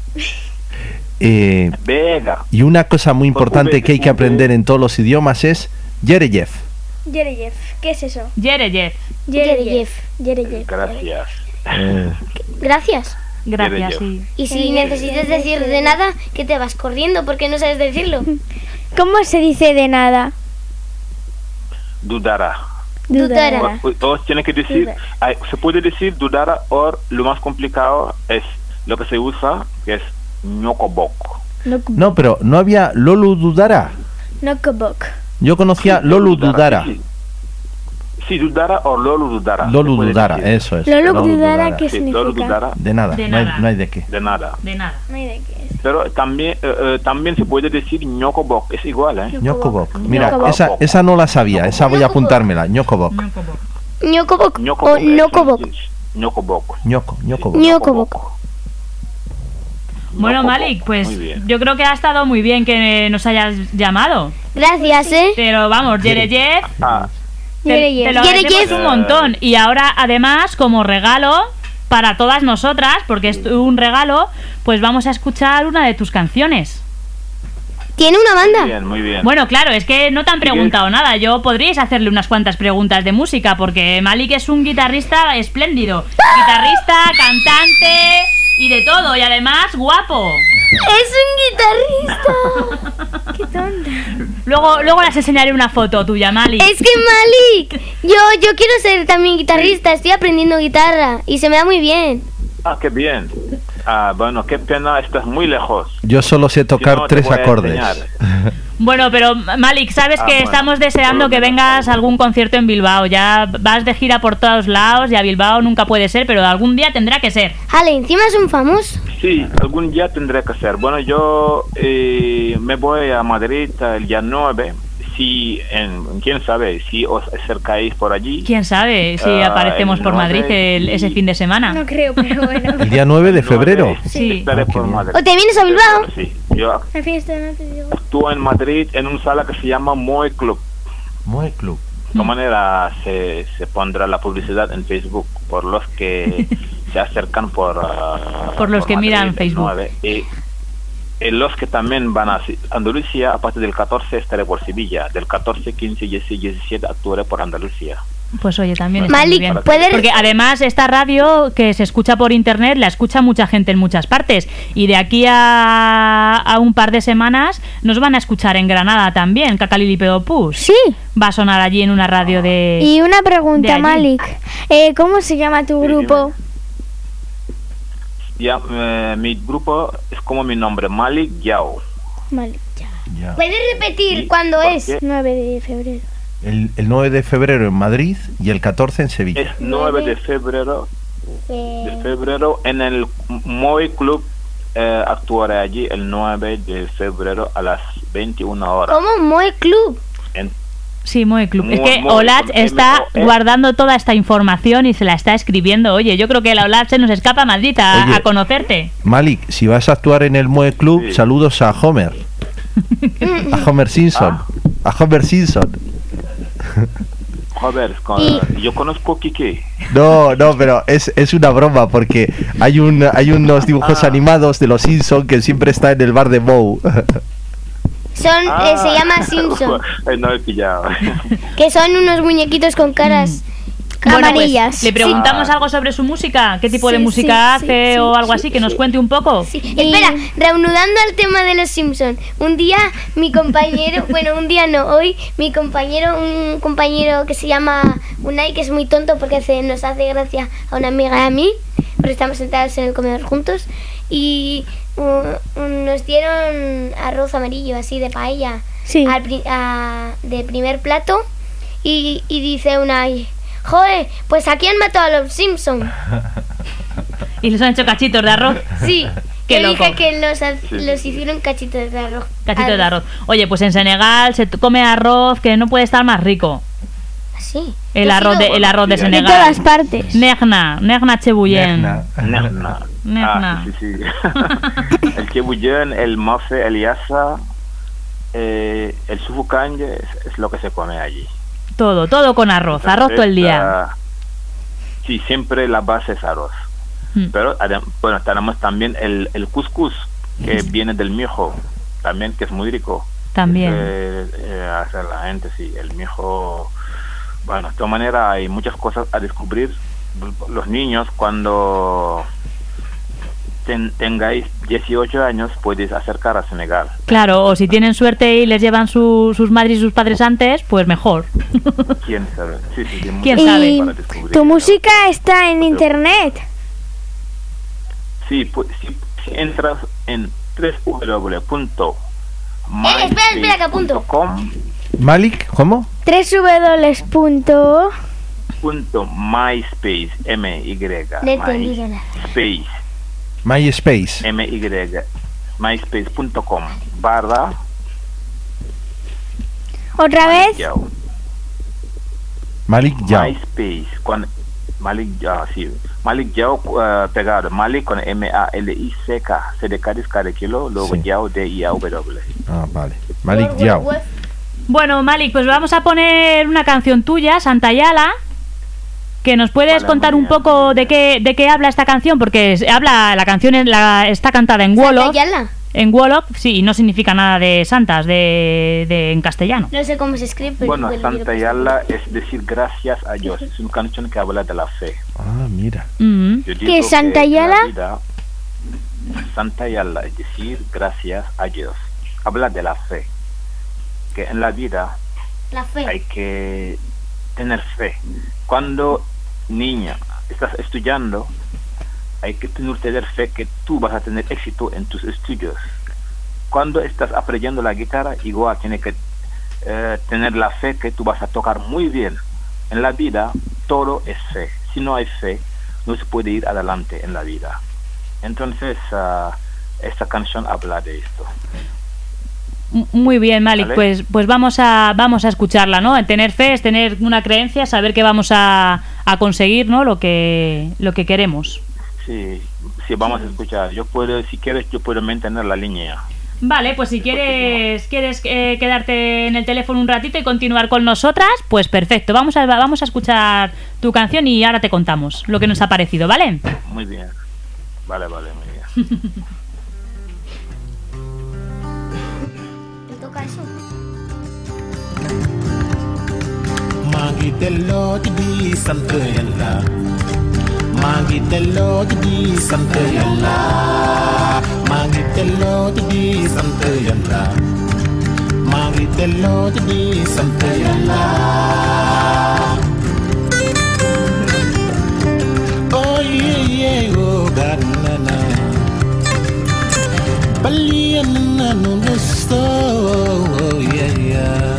Eh, Vega. y una cosa muy importante que hay que aprender en todos los idiomas es Yereyev. Yereyev. ¿Qué es eso? Yereyev. Yereyev. Yereyev. Gracias. Eh, Gracias. Gracias, Yereyev. sí. Y si necesitas decir de nada, que te vas corriendo porque no sabes decirlo. ¿Cómo se dice de nada? Dudara. Dudara. O, o tiene que decir, hay- se puede decir dudara o lo más complicado es lo que se usa, que es ñokobok. no, pero no había Lolu Dudara. Nokobok. Yo conocía Lolu Dudara. Sí, sí, dudara o lolu dudara. Lolu se puede Dudara, decir. eso es. Lolu Dudara, ¿qué Sí, lolu significa? dudara, De nada, De no hay, nada. no hay de qué. de nada. De nada. No hay de qué es. Pero también eh, eh, también se puede decir ñokobok, es igual, ¿eh? Ñokobok. Mira, Ñokobok. esa, esa no la sabía, esa voy a apuntármela. Ñokobok. Ñokobok. Ñokobok O es- Nokobok. ñokobok. Ñoko, Ñokobok. Ñokobok. Bueno, Ñokobok. Malik, pues Muy bien. yo creo que ha estado muy bien que nos hayas llamado. Gracias, ¿eh? Pero vamos, Yereyev, Ah, te, Yereyev. te lo Yereyev. agradecemos un montón. Y ahora, además, como regalo para todas nosotras, porque es un regalo, pues vamos a escuchar una de tus canciones. ¿Tiene una muy banda? bien, muy bien. Bueno, claro, es que no te han preguntado nada. Yo podríais hacerle unas cuantas preguntas de música, porque Malik es un guitarrista espléndido. Guitarrista, cantante y de todo, y además guapo. ¡Es un guitarrista! Qué tonta. Luego, luego les enseñaré una foto tuya, Malik. Es que Malik, yo, yo quiero ser también guitarrista, estoy aprendiendo guitarra y se me da muy bien. Ah, qué bien. Ah, bueno, qué pena, estás muy lejos. Yo solo sé tocar Si no, te tres voy a acordes. enseñar. Bueno, pero Malik, sabes Ah, que bueno, estamos deseando por lo que menos vengas a algo. algún concierto en Bilbao. Ya vas de gira por todos lados y a Bilbao nunca puede ser, pero algún día tendrá que ser. Ale, encima es un famoso. Sí, algún día tendré que hacer. Bueno, yo eh, me voy a Madrid el día nueve. Si, en, quién sabe, si os acercáis por allí. ¿Quién sabe si Ah, aparecemos el por Madrid nueve el- ese y- fin de semana? No creo, pero bueno. El día nueve de febrero. nueve, Sí. estaré Ah, qué por bien. Madrid. ¿O te vienes a Bilbao? Sí, yo La fiesta no te digo. actúo en Madrid en un sala que se llama Moe Club. Muy club. De esta manera se, se pondrá la publicidad en Facebook por los que se acercan por ah, Por los que miran el Facebook. nueve. Y, y los que también van a Si- Andalucía, a partir del catorce estaré por Sevilla. Del catorce, quince, dieciséis y diecisiete actuaré por Andalucía. Pues oye, también está muy Malik, bien. ¿puedes...? Porque además esta radio que se escucha por internet la escucha mucha gente en muchas partes y de aquí a, a un par de semanas nos van a escuchar en Granada también, Cacalilipedopus. Sí. Va a sonar allí en una radio de... Y una de pregunta, allí. Malik. Eh, ¿Cómo se llama tu Sí, grupo? Ya, eh, mi grupo es como mi nombre, Malik Yao. Malik, ya. Ya. ¿Puedes repetir Sí, cuándo ¿por es? qué? nueve de febrero. El, el nueve de febrero en Madrid y el catorce en Sevilla. Es nueve de febrero Fe- de febrero en el Moy Club. Eh, actuaré allí el nueve de febrero a las veintiuna horas. ¿Cómo? ¿Moe Club? En, Sí, muy club. Muy- Es que muy Olat con está M O E. guardando toda esta información y se la está escribiendo. Oye, yo creo que la Olat se nos escapa maldita a- Oye. a conocerte. Malik, si vas a actuar en el Moe Club, Sí. saludos a Homer. A Homer Simpson. A Homer Simpson. Joder, con- Y- yo conozco Kike. No, no, pero es, es una broma porque hay un hay unos dibujos Ah. animados de los Simpson que siempre está en el bar de Moe. Son, eh, se llama Simpson, Ay, no he pillado. que son unos muñequitos con caras Bueno, pues, amarillas. le preguntamos Sí. algo sobre su música. ¿Qué tipo de Sí, música sí, hace sí, o sí, algo sí, así? Que nos sí. cuente un poco. Sí. Espera, reanudando al tema de los Simpson. Un día mi compañero, bueno, un día no, hoy mi compañero, un compañero que se llama Unai, que es muy tonto porque hace, nos hace gracia a una amiga y a mí, porque estamos sentados en el comedor juntos, y uh, uh, nos dieron arroz amarillo, así de paella, Sí. al pri- a- de primer plato, y, y dice Unai, joder, pues aquí han matado a los Simpson. Y les han hecho cachitos de arroz. Sí, Qué yo loco. dije que los, ha- sí, los sí. hicieron cachitos de arroz. Cachitos de arroz. Oye, pues en Senegal se t- come arroz que no puede estar más rico. Sí. El Yo arroz sí de, lo- el arroz de De De Senegal. todas partes. Negna, Negna Chebuyen. Negna. Negna. Negna. Ah, sí, sí, sí. El Chebuyen, el Mofe, el Yassa, eh, el Sufukanje es, es lo que se come allí. Todo, todo con arroz. Arroz todo el día. Ah, sí, siempre la base es arroz. Mm. Pero adem- bueno, tenemos también el, el couscous, que viene del mijo, también, que es muy rico. También. Eh, eh, hace la gente, sí, el mijo. Bueno, de todas maneras hay muchas cosas a descubrir. Los niños, cuando ten- tengáis dieciocho años, podéis acercar a Senegal. Claro, o si tienen suerte y les llevan su- sus madres y sus padres antes, pues mejor. ¿Quién sabe? Sí, sí, hay ¿Quién muchas sabe? cosas Y para descubrir. tu música está en internet. Sí, pues si, si entras en w w w punto Eh, espera, espera, que apunto. com Malik, ¿cómo? www. punto punto myspace m y No he entendido nada. myspace MySpace. m y myspace punto com barra ¿Otra vez? Yao. Malik Yao. MySpace con Malik Yao, sí. Malik Yao eh, pegado. Malik con M A L I C K. C de Cádiz, K de kilo, luego Sí. Yao, D I A W. Ah, vale. Malik Yao. Bueno, Malik, pues vamos a poner una canción tuya, Santa Yala, que nos puedes Vale, contar muy un bien, poco muy de qué de qué habla esta canción, porque es- habla la canción es la, está cantada en Wolof, Santa Yala. en Wolof, sí, y no significa nada de santas, de, de en castellano. No sé cómo se escribe, pero Bueno, bueno, Santa yo- Yala es decir gracias a Dios. Es una canción que habla de la fe. Ah, mira. Mm. Yo ¿Qué digo es Santa que en la Yala? vida, Santa Yala es decir gracias a Dios. Habla de la fe. Que en la vida La fe. hay que tener fe. Cuando niña estás estudiando, hay que tener, tener fe que tú vas a tener éxito en tus estudios. Cuando estás aprendiendo la guitarra, igual tienes que eh, tener la fe que tú vas a tocar muy bien. En la vida todo es fe. Si no hay fe, no se puede ir adelante en la vida. Entonces, ah, esta canción habla de esto. M- Muy bien, Malik, Vale. pues pues vamos a vamos a escucharla, ¿no? Tener fe es tener una creencia, saber que vamos a, a conseguir, ¿no? Lo que lo que queremos. Sí, sí, vamos a escuchar. Yo puedo, si quieres, yo puedo mantener la línea. Vale, pues si quieres quieres eh, quedarte en el teléfono un ratito y continuar con nosotras, pues perfecto. Vamos a vamos a escuchar tu canción y ahora te contamos lo que nos ha parecido, ¿vale? Muy bien. Vale, vale, muy bien. ¿Te toca eso? maa ngi delloo di sant yàlla maa ngi delloo di sant yàlla maa ngi delloo di sant yàlla maa ngi delloo di sant yàlla oh yeah yeah oh God na na bali na no no so oh yeah yeah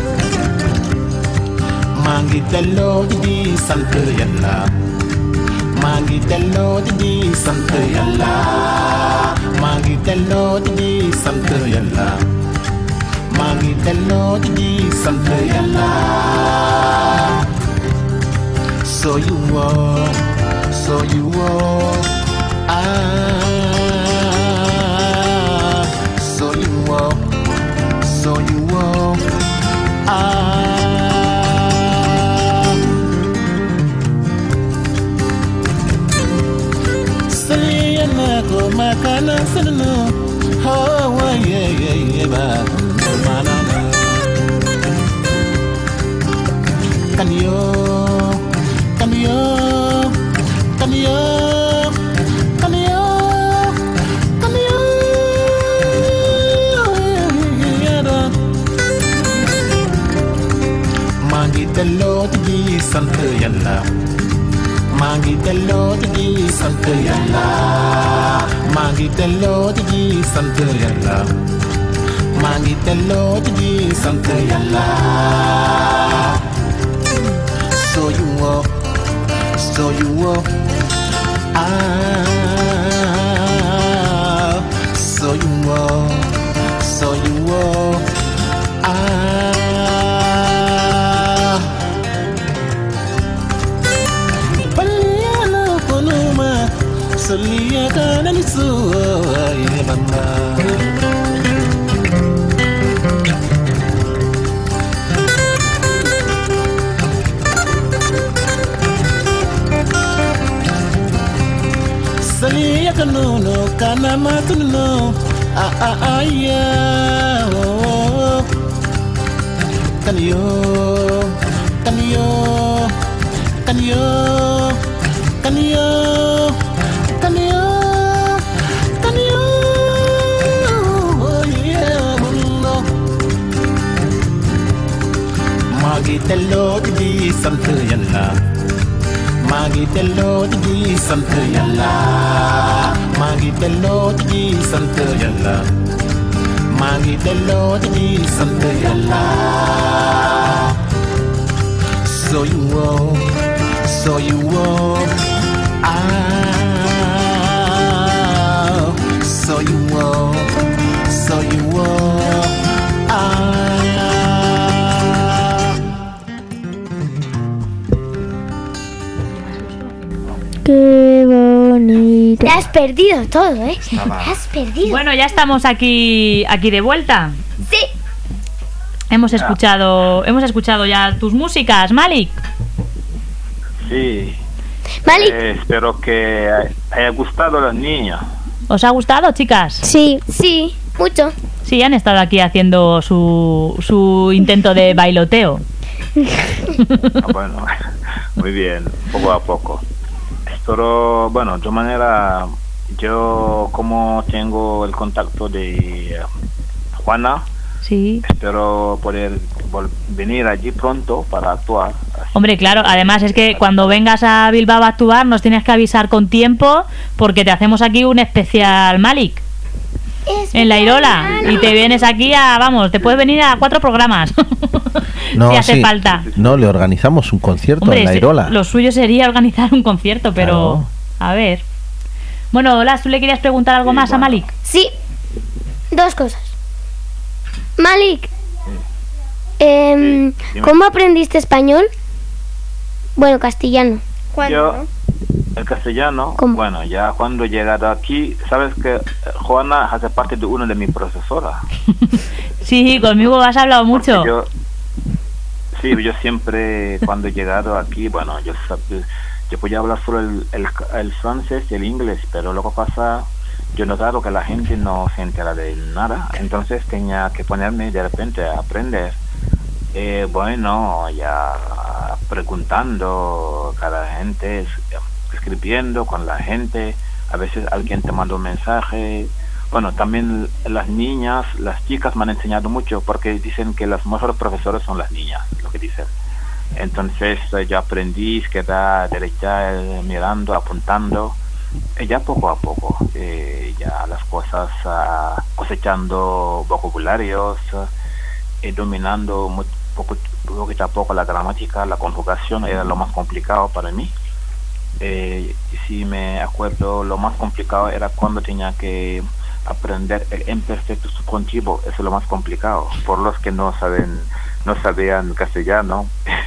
maa ngi delloo di sant yàlla maa ngi delloo di sant Yàlla maa ngi delloo di sant Yàlla maa ngi delloo di sant Yàlla. So you walk, so you walk, ah. So you walk, so you walk, ah. Saliyana ko makana sanno, oh yeah yeah yeah ba, manana. Can you? Cambio, cambio, cambio, cambio. Maa ngi delloo di sant Yàlla maa ngi delloo di sant Yàlla maa ngi delloo di sant Yàlla maa ngi delloo di sant Yàlla. So you walk, so you walk, ah. So you walk, so you walk, ah. Paliana konuma, solia kana nisu, ay mama. Salia kanuno kana matuno ah ah ah yeah oh kanyo kanyo kanyo kanyo kanyo kanyo oh yeah mundo magi tello di sant Yàlla maa ngi delloo di sant Yàlla maa ngi delloo di sant Yàlla maa ngi delloo di sant Yàlla. So you walk, so you walk, ah. So you walk, so you walk, ah. Qué bonito. Te has perdido todo, ¿eh? Estaba- Te has perdido. Bueno, ya estamos aquí aquí de vuelta. Sí. Hemos escuchado hemos escuchado ya tus músicas, Malik. Sí. Malik. Eh, espero que haya gustado a las niñas. ¿Os ha gustado, chicas? Sí, sí, mucho. Sí, han estado aquí haciendo su, su intento de bailoteo. Ah, bueno, muy bien, poco a poco. Pero bueno, de manera, yo como tengo el contacto de eh, Juana, Sí. espero poder vol- venir allí pronto para actuar. Hombre, claro, además es que cuando vengas a Bilbao a actuar nos tienes que avisar con tiempo porque te hacemos aquí un especial Malik en la Irola y te vienes aquí a, vamos, te puedes venir a cuatro programas No, si hace sí. falta. No, le organizamos un concierto Hombre, en la sí, Irola. lo suyo sería organizar un concierto, pero Claro. a ver. Bueno, Olas, ¿tú le querías preguntar algo Sí, más a bueno. Malik? Sí. Dos cosas. Malik, em, Sí, dime. ¿cómo aprendiste español? Bueno, castellano. Yo, el castellano, ¿Cómo? bueno, ya cuando he llegado aquí, sabes que eh, Juana hace parte de una de mis profesoras. Sí, conmigo has hablado Porque mucho. Yo, sí, yo siempre cuando he llegado aquí, bueno, yo sab- yo podía hablar solo el, el, el francés y el inglés, pero luego pasa, yo he notado que la gente no se entera de nada, entonces tenía que ponerme de repente a aprender. Eh, bueno, ya preguntando cada gente, es- escribiendo con la gente, a veces alguien te manda un mensaje. Bueno, también las niñas, las chicas me han enseñado mucho porque dicen que las mejores profesores son las niñas, lo que dicen. Entonces eh, yo aprendí izquierda, derecha, eh, mirando, apuntando, eh, ya poco a poco, eh, ya las cosas, ah, cosechando vocabularios, eh, dominando mu- poco, poquito a poco la gramática, la conjugación era lo más complicado para mí. eh, si me acuerdo, lo más complicado era cuando tenía que aprender el imperfecto subjuntivo. Eso es lo más complicado. Por los que no saben, no sabían castellano,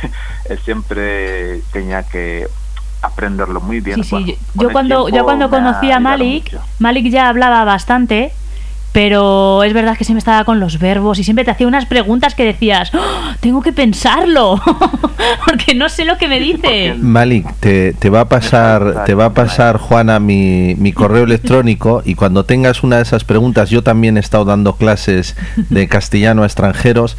siempre tenía que aprenderlo muy bien. Sí, sí. Bueno, yo, con yo el cuando tiempo yo cuando me ha conocí a ayudado Malik, mucho. Malik ya hablaba bastante, pero es verdad que siempre estaba con los verbos y siempre te hacía unas preguntas que decías, ¡oh, tengo que pensarlo! Porque no sé lo que me dice. Malik, te, te va a pasar, te va a pasar Juana mi, mi correo electrónico, y cuando tengas una de esas preguntas, yo también he estado dando clases de castellano a extranjeros.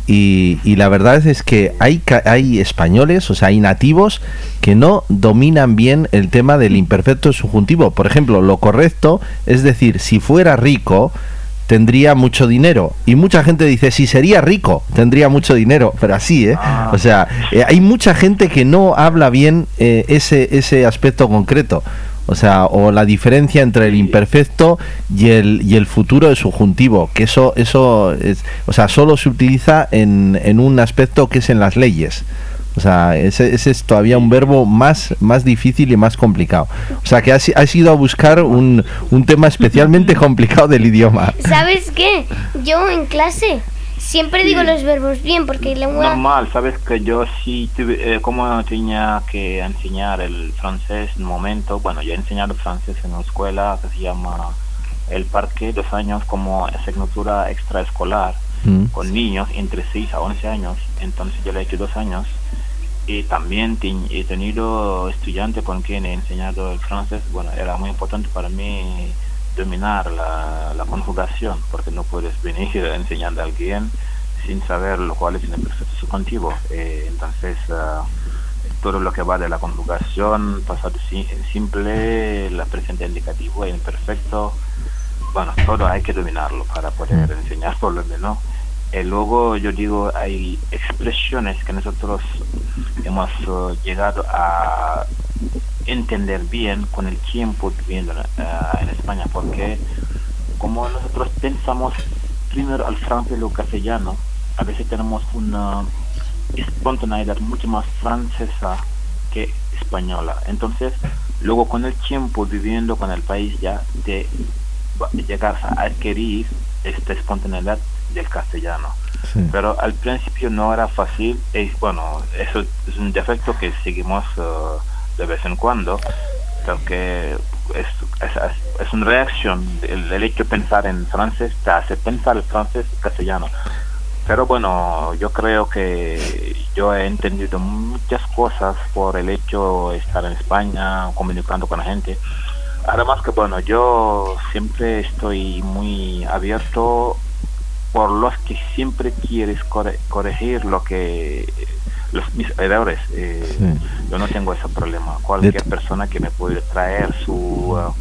Y, y la verdad es que hay, ca- hay españoles, o sea, hay nativos que no dominan bien el tema del imperfecto subjuntivo. Por ejemplo, lo correcto es decir, si fuera rico, tendría mucho dinero. Y mucha gente dice, si sería rico, tendría mucho dinero. Pero así, ¿eh? O sea, eh, hay mucha gente que no habla bien eh, ese, ese aspecto concreto. O sea, o la diferencia entre el imperfecto y el y el futuro de subjuntivo, que eso eso es, o sea, solo se utiliza en, en un aspecto que es en las leyes. O sea, ese, ese es todavía un verbo más más difícil y más complicado. O sea, que has, has ido a buscar un, un tema especialmente complicado del idioma. ¿Sabes qué? Yo en clase siempre digo los verbos bien porque lengua... Normal, sabes que yo sí tuve, eh, como tenía que enseñar el francés en un momento, bueno, yo he enseñado francés en una escuela que se llama El Parque, dos años como asignatura extraescolar, mm. con niños entre seis a once años, entonces yo le he hecho dos años, y también te, he tenido estudiantes con quien he enseñado el francés. Bueno, era muy importante para mí dominar la, la conjugación, porque no puedes venir enseñando a alguien sin saber lo cual es el imperfecto subjuntivo. Eh, entonces, uh, todo lo que va de la conjugación, pasado si, simple, la presente indicativo, el imperfecto, bueno, todo hay que dominarlo para poder enseñar por lo menos. Y luego yo digo, hay expresiones que nosotros hemos uh, llegado a entender bien con el tiempo viviendo uh, en España, porque como nosotros pensamos primero al francés y lo castellano, a veces tenemos una espontaneidad mucho más francesa que española. Entonces, luego con el tiempo viviendo con el país ya te llegas a adquirir esta espontaneidad del castellano. Sí. Pero al principio no era fácil, y bueno, eso es un defecto que seguimos uh, de vez en cuando, porque es, es, es una reacción. El, el hecho de pensar en francés te hace pensar el francés y castellano. Pero bueno, yo creo que yo he entendido muchas cosas por el hecho de estar en España, comunicando con la gente. Además que bueno, yo siempre estoy muy abierto por los que siempre quieres corre, corregir lo que los mis errores. Eh, sí. Yo no tengo ese problema. Cualquier persona que me puede traer su uh, uh,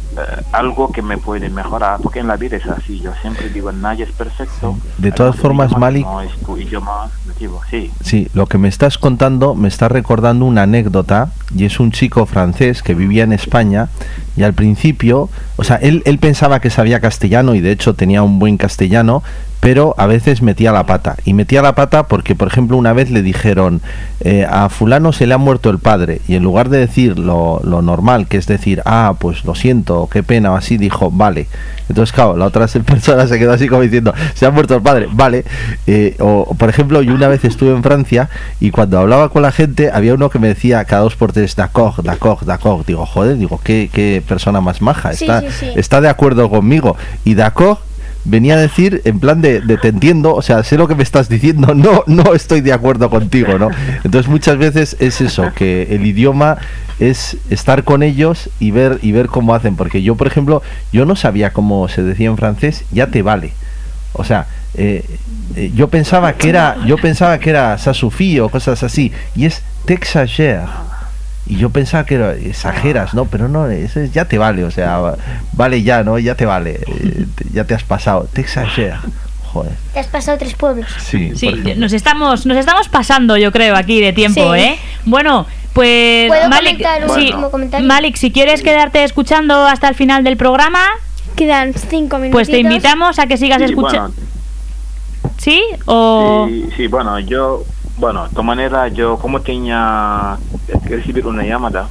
algo que me puede mejorar, porque en la vida es así. Yo siempre digo, nadie es perfecto. De todas formas, Malik, no es tu idioma nativo. Sí. Sí, lo que me estás contando me está recordando una anécdota, y es un chico francés que vivía en España, y al principio, o sea, él, él pensaba que sabía castellano, y de hecho tenía un buen castellano, pero a veces metía la pata. Y metía la pata porque, por ejemplo, una vez le dijeron, eh, a fulano se le ha muerto el padre, y en lugar de decir lo, lo normal, que es decir, ah, pues lo siento, qué pena, o así, dijo, vale. Entonces, claro, la otra persona se quedó así como diciendo, se ha muerto el padre, vale. Eh, o, por ejemplo, yo una vez estuve en Francia, y cuando hablaba con la gente, había uno que me decía cada dos por tres, d'accord, d'accord, d'accord. Digo, joder, digo, qué, qué persona más maja, está, sí, sí, sí. está de acuerdo conmigo. Y d'accord venía a decir en plan de, de te entiendo, o sea, sé lo que me estás diciendo, no no estoy de acuerdo contigo, ¿no? Entonces muchas veces es eso, que el idioma es estar con ellos y ver y ver cómo hacen, porque yo, por ejemplo, yo no sabía cómo se decía en francés, ya te vale. O sea, eh, eh, yo pensaba que era yo pensaba que era ça suffit o cosas así, y es t'exagères. Y yo pensaba que era, exageras, ¿no? Pero no, eso es, ya te vale, o sea, vale ya, ¿no? Ya te vale, eh, te, ya te has pasado, te exageras, joder. Te has pasado tres pueblos. Sí, sí, nos estamos, nos estamos pasando, yo creo, aquí de tiempo, sí. ¿eh? Bueno, pues ¿puedo Malik, comentar un sí, último comentario? Malik, si quieres quedarte escuchando hasta el final del programa, quedan cinco minutos. Pues te invitamos a que sigas sí, escuchando. Bueno, ¿Sí? O... Sí, sí, bueno, yo... Bueno, de todas maneras, yo como tenía que recibir una llamada,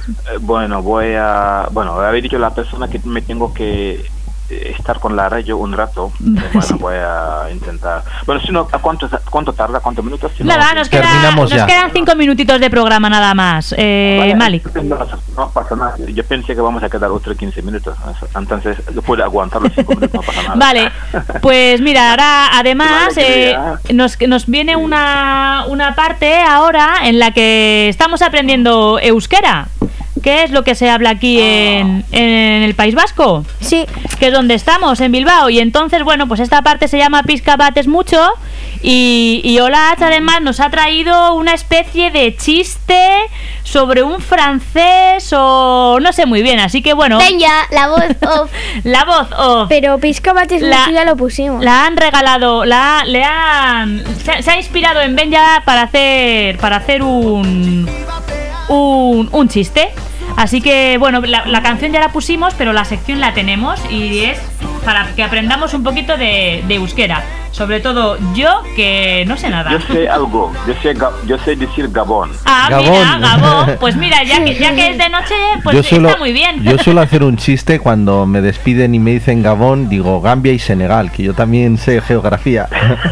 Eh, bueno, voy a... Bueno, había dicho a la persona que me tengo que estar con la radio un rato. Bueno, Sí. voy a intentar. Bueno, si no, ¿a cuánto, cuánto tarda? ¿Cuántos minutos? Si Nada, no, nos, queda, Terminamos nos ya. quedan cinco minutitos de programa nada más. Eh, Vale, Malik. No, no pasa nada. Yo pensé que vamos a quedar otros quince minutos. Entonces, puedo aguantar los cinco minutos, no pasa nada. Vale, pues mira, ahora además Qué eh, alegría. nos, nos viene una, una parte ahora en la que estamos aprendiendo euskera. ¿Qué es lo que se habla aquí en, en el País Vasco? Sí. Que es donde estamos, en Bilbao. Y entonces, bueno, pues esta parte se llama Pizca Bates Mucho. Y, y Olatz además nos ha traído una especie de chiste sobre un francés o no sé muy bien. Así que bueno, Ven ya, la voz off. la voz off. Pero Pizca Bates La- mucho ya lo pusimos. La han regalado, la le han se, se ha inspirado en Benja para hacer para hacer un un, un chiste. Así que bueno, la, la canción ya la pusimos, pero la sección la tenemos y es para que aprendamos un poquito de, de euskera. Sobre todo yo, que no sé nada. Yo sé algo. Yo sé, ga- yo sé decir Gabón. Ah, Gabón. mira, Gabón. Pues mira, ya que, ya que es de noche, pues yo suelo, está muy bien. yo suelo hacer un chiste cuando me despiden y me dicen Gabón, digo Gambia y Senegal, que yo también sé geografía.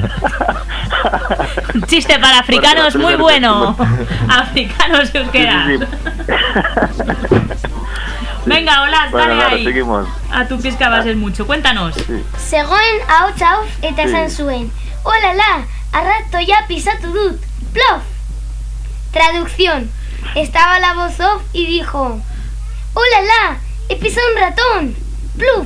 Chiste para africanos muy bueno. Africanos Sí, euskera. sí, sí. Venga, hola, Bueno, dale nada, ahí. seguimos. A tu pizca bases mucho. Cuéntanos. Sí. Zegoen ahots hau eta esan zuen. Olala, arratoia pisatu dut. Plof. Traducción. Estaba la voz off y dijo: Olala, he pisado un ratón. Pluf.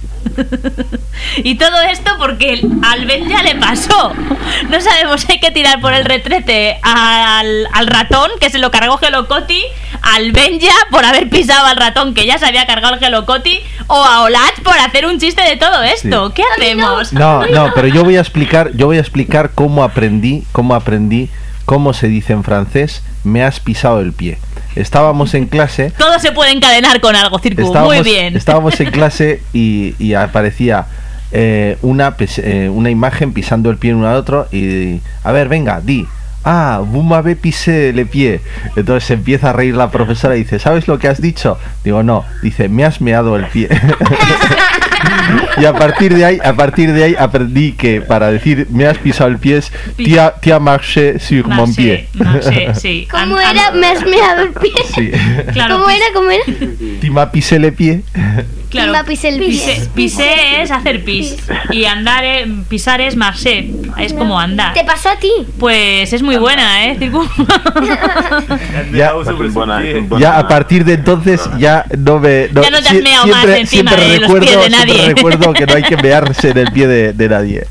Y todo esto porque al Ben ya le pasó. No sabemos si hay que tirar por el retrete al, al ratón, que se lo cargó Hello Coti, al Benja por haber pisado al ratón, que ya se había cargado el Hello Coti, o a Olatz por hacer un chiste de todo esto. Sí. ¿Qué hacemos? No, no, pero yo voy a explicar, yo voy a explicar cómo aprendí, cómo aprendí, cómo se dice en francés, me has pisado el pie. Estábamos en clase. Todo se puede encadenar con algo, Circu. Estábamos, Muy bien. estábamos en clase y, y aparecía eh, una, pis- eh, una imagen pisando el pie en uno al otro y, a ver, venga, di. Ah, vous m'avez pisé le pie. Entonces se empieza a reír la profesora y dice, ¿sabes lo que has dicho? Digo, no. Dice, me has meado el pie. Y a partir de ahí, a partir de ahí aprendí que para decir me has pisado el pie es tía, tía marché sur mon Marché, pied. marché, sí. ¿Cómo An- era? an- Me has meado el pie. Sí. Claro, ¿Cómo pis- era? ¿Cómo era? Ti m'as pisé le pie. Claro, Me pisé el pise- pie. pisé es hacer pis. Y andar, es- pisar es marché. Es como andar. ¿Te pasó a ti? Pues es muy buena, ¿eh, Circu? Ya, Es un buena- es un buena- Ya a partir de entonces ya no me no, Ya no te has sie- meado más siempre, encima siempre de los recuerdo, pies de siempre nadie. recuerdo que no hay que mearse en el pie de, de nadie.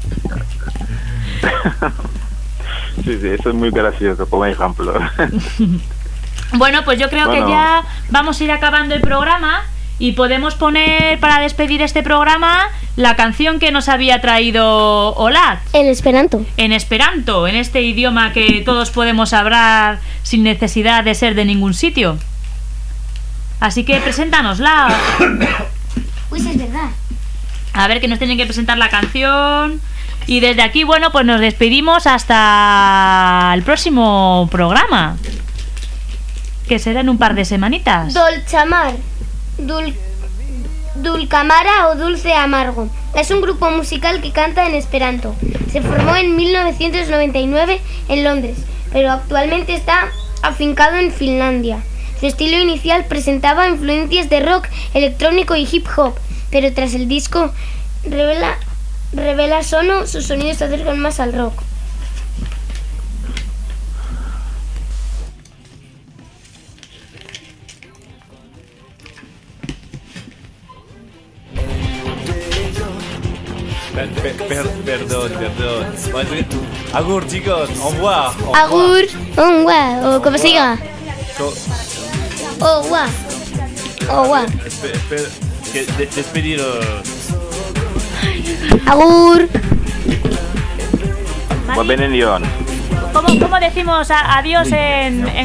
Sí, sí, eso es muy gracioso como ejemplo. Bueno, pues yo creo Bueno. que ya vamos a ir acabando el programa y podemos poner para despedir este programa la canción que nos había traído Olatz En esperanto. en esperanto, en este idioma que todos podemos hablar sin necesidad de ser de ningún sitio. Así que preséntanosla. Pues es verdad. A ver, que nos tienen que presentar la canción. Y desde aquí, bueno, pues nos despedimos hasta el próximo programa, que será en un par de semanitas. Dolchamar. Dul Dulcamara o Dulce Amargo. Es un grupo musical que canta en esperanto. Se formó en mil novecientos noventa y nueve en Londres, pero actualmente está afincado en Finlandia. Su estilo inicial presentaba influencias de rock, electrónico y hip hop, pero tras el disco Revela, Revela Sono, sus sonidos se acercan más al rock. Per- per- per- perdón, perdón. Madre- Agur, chicos, au revoir. au revoir. Agur, oh, guau, o como se diga. Co- Oh, guau. Oh, guau. espe- espe- que de- despediros. Agur. Va bene León. ¿Cómo, cómo decimos a- adiós en, en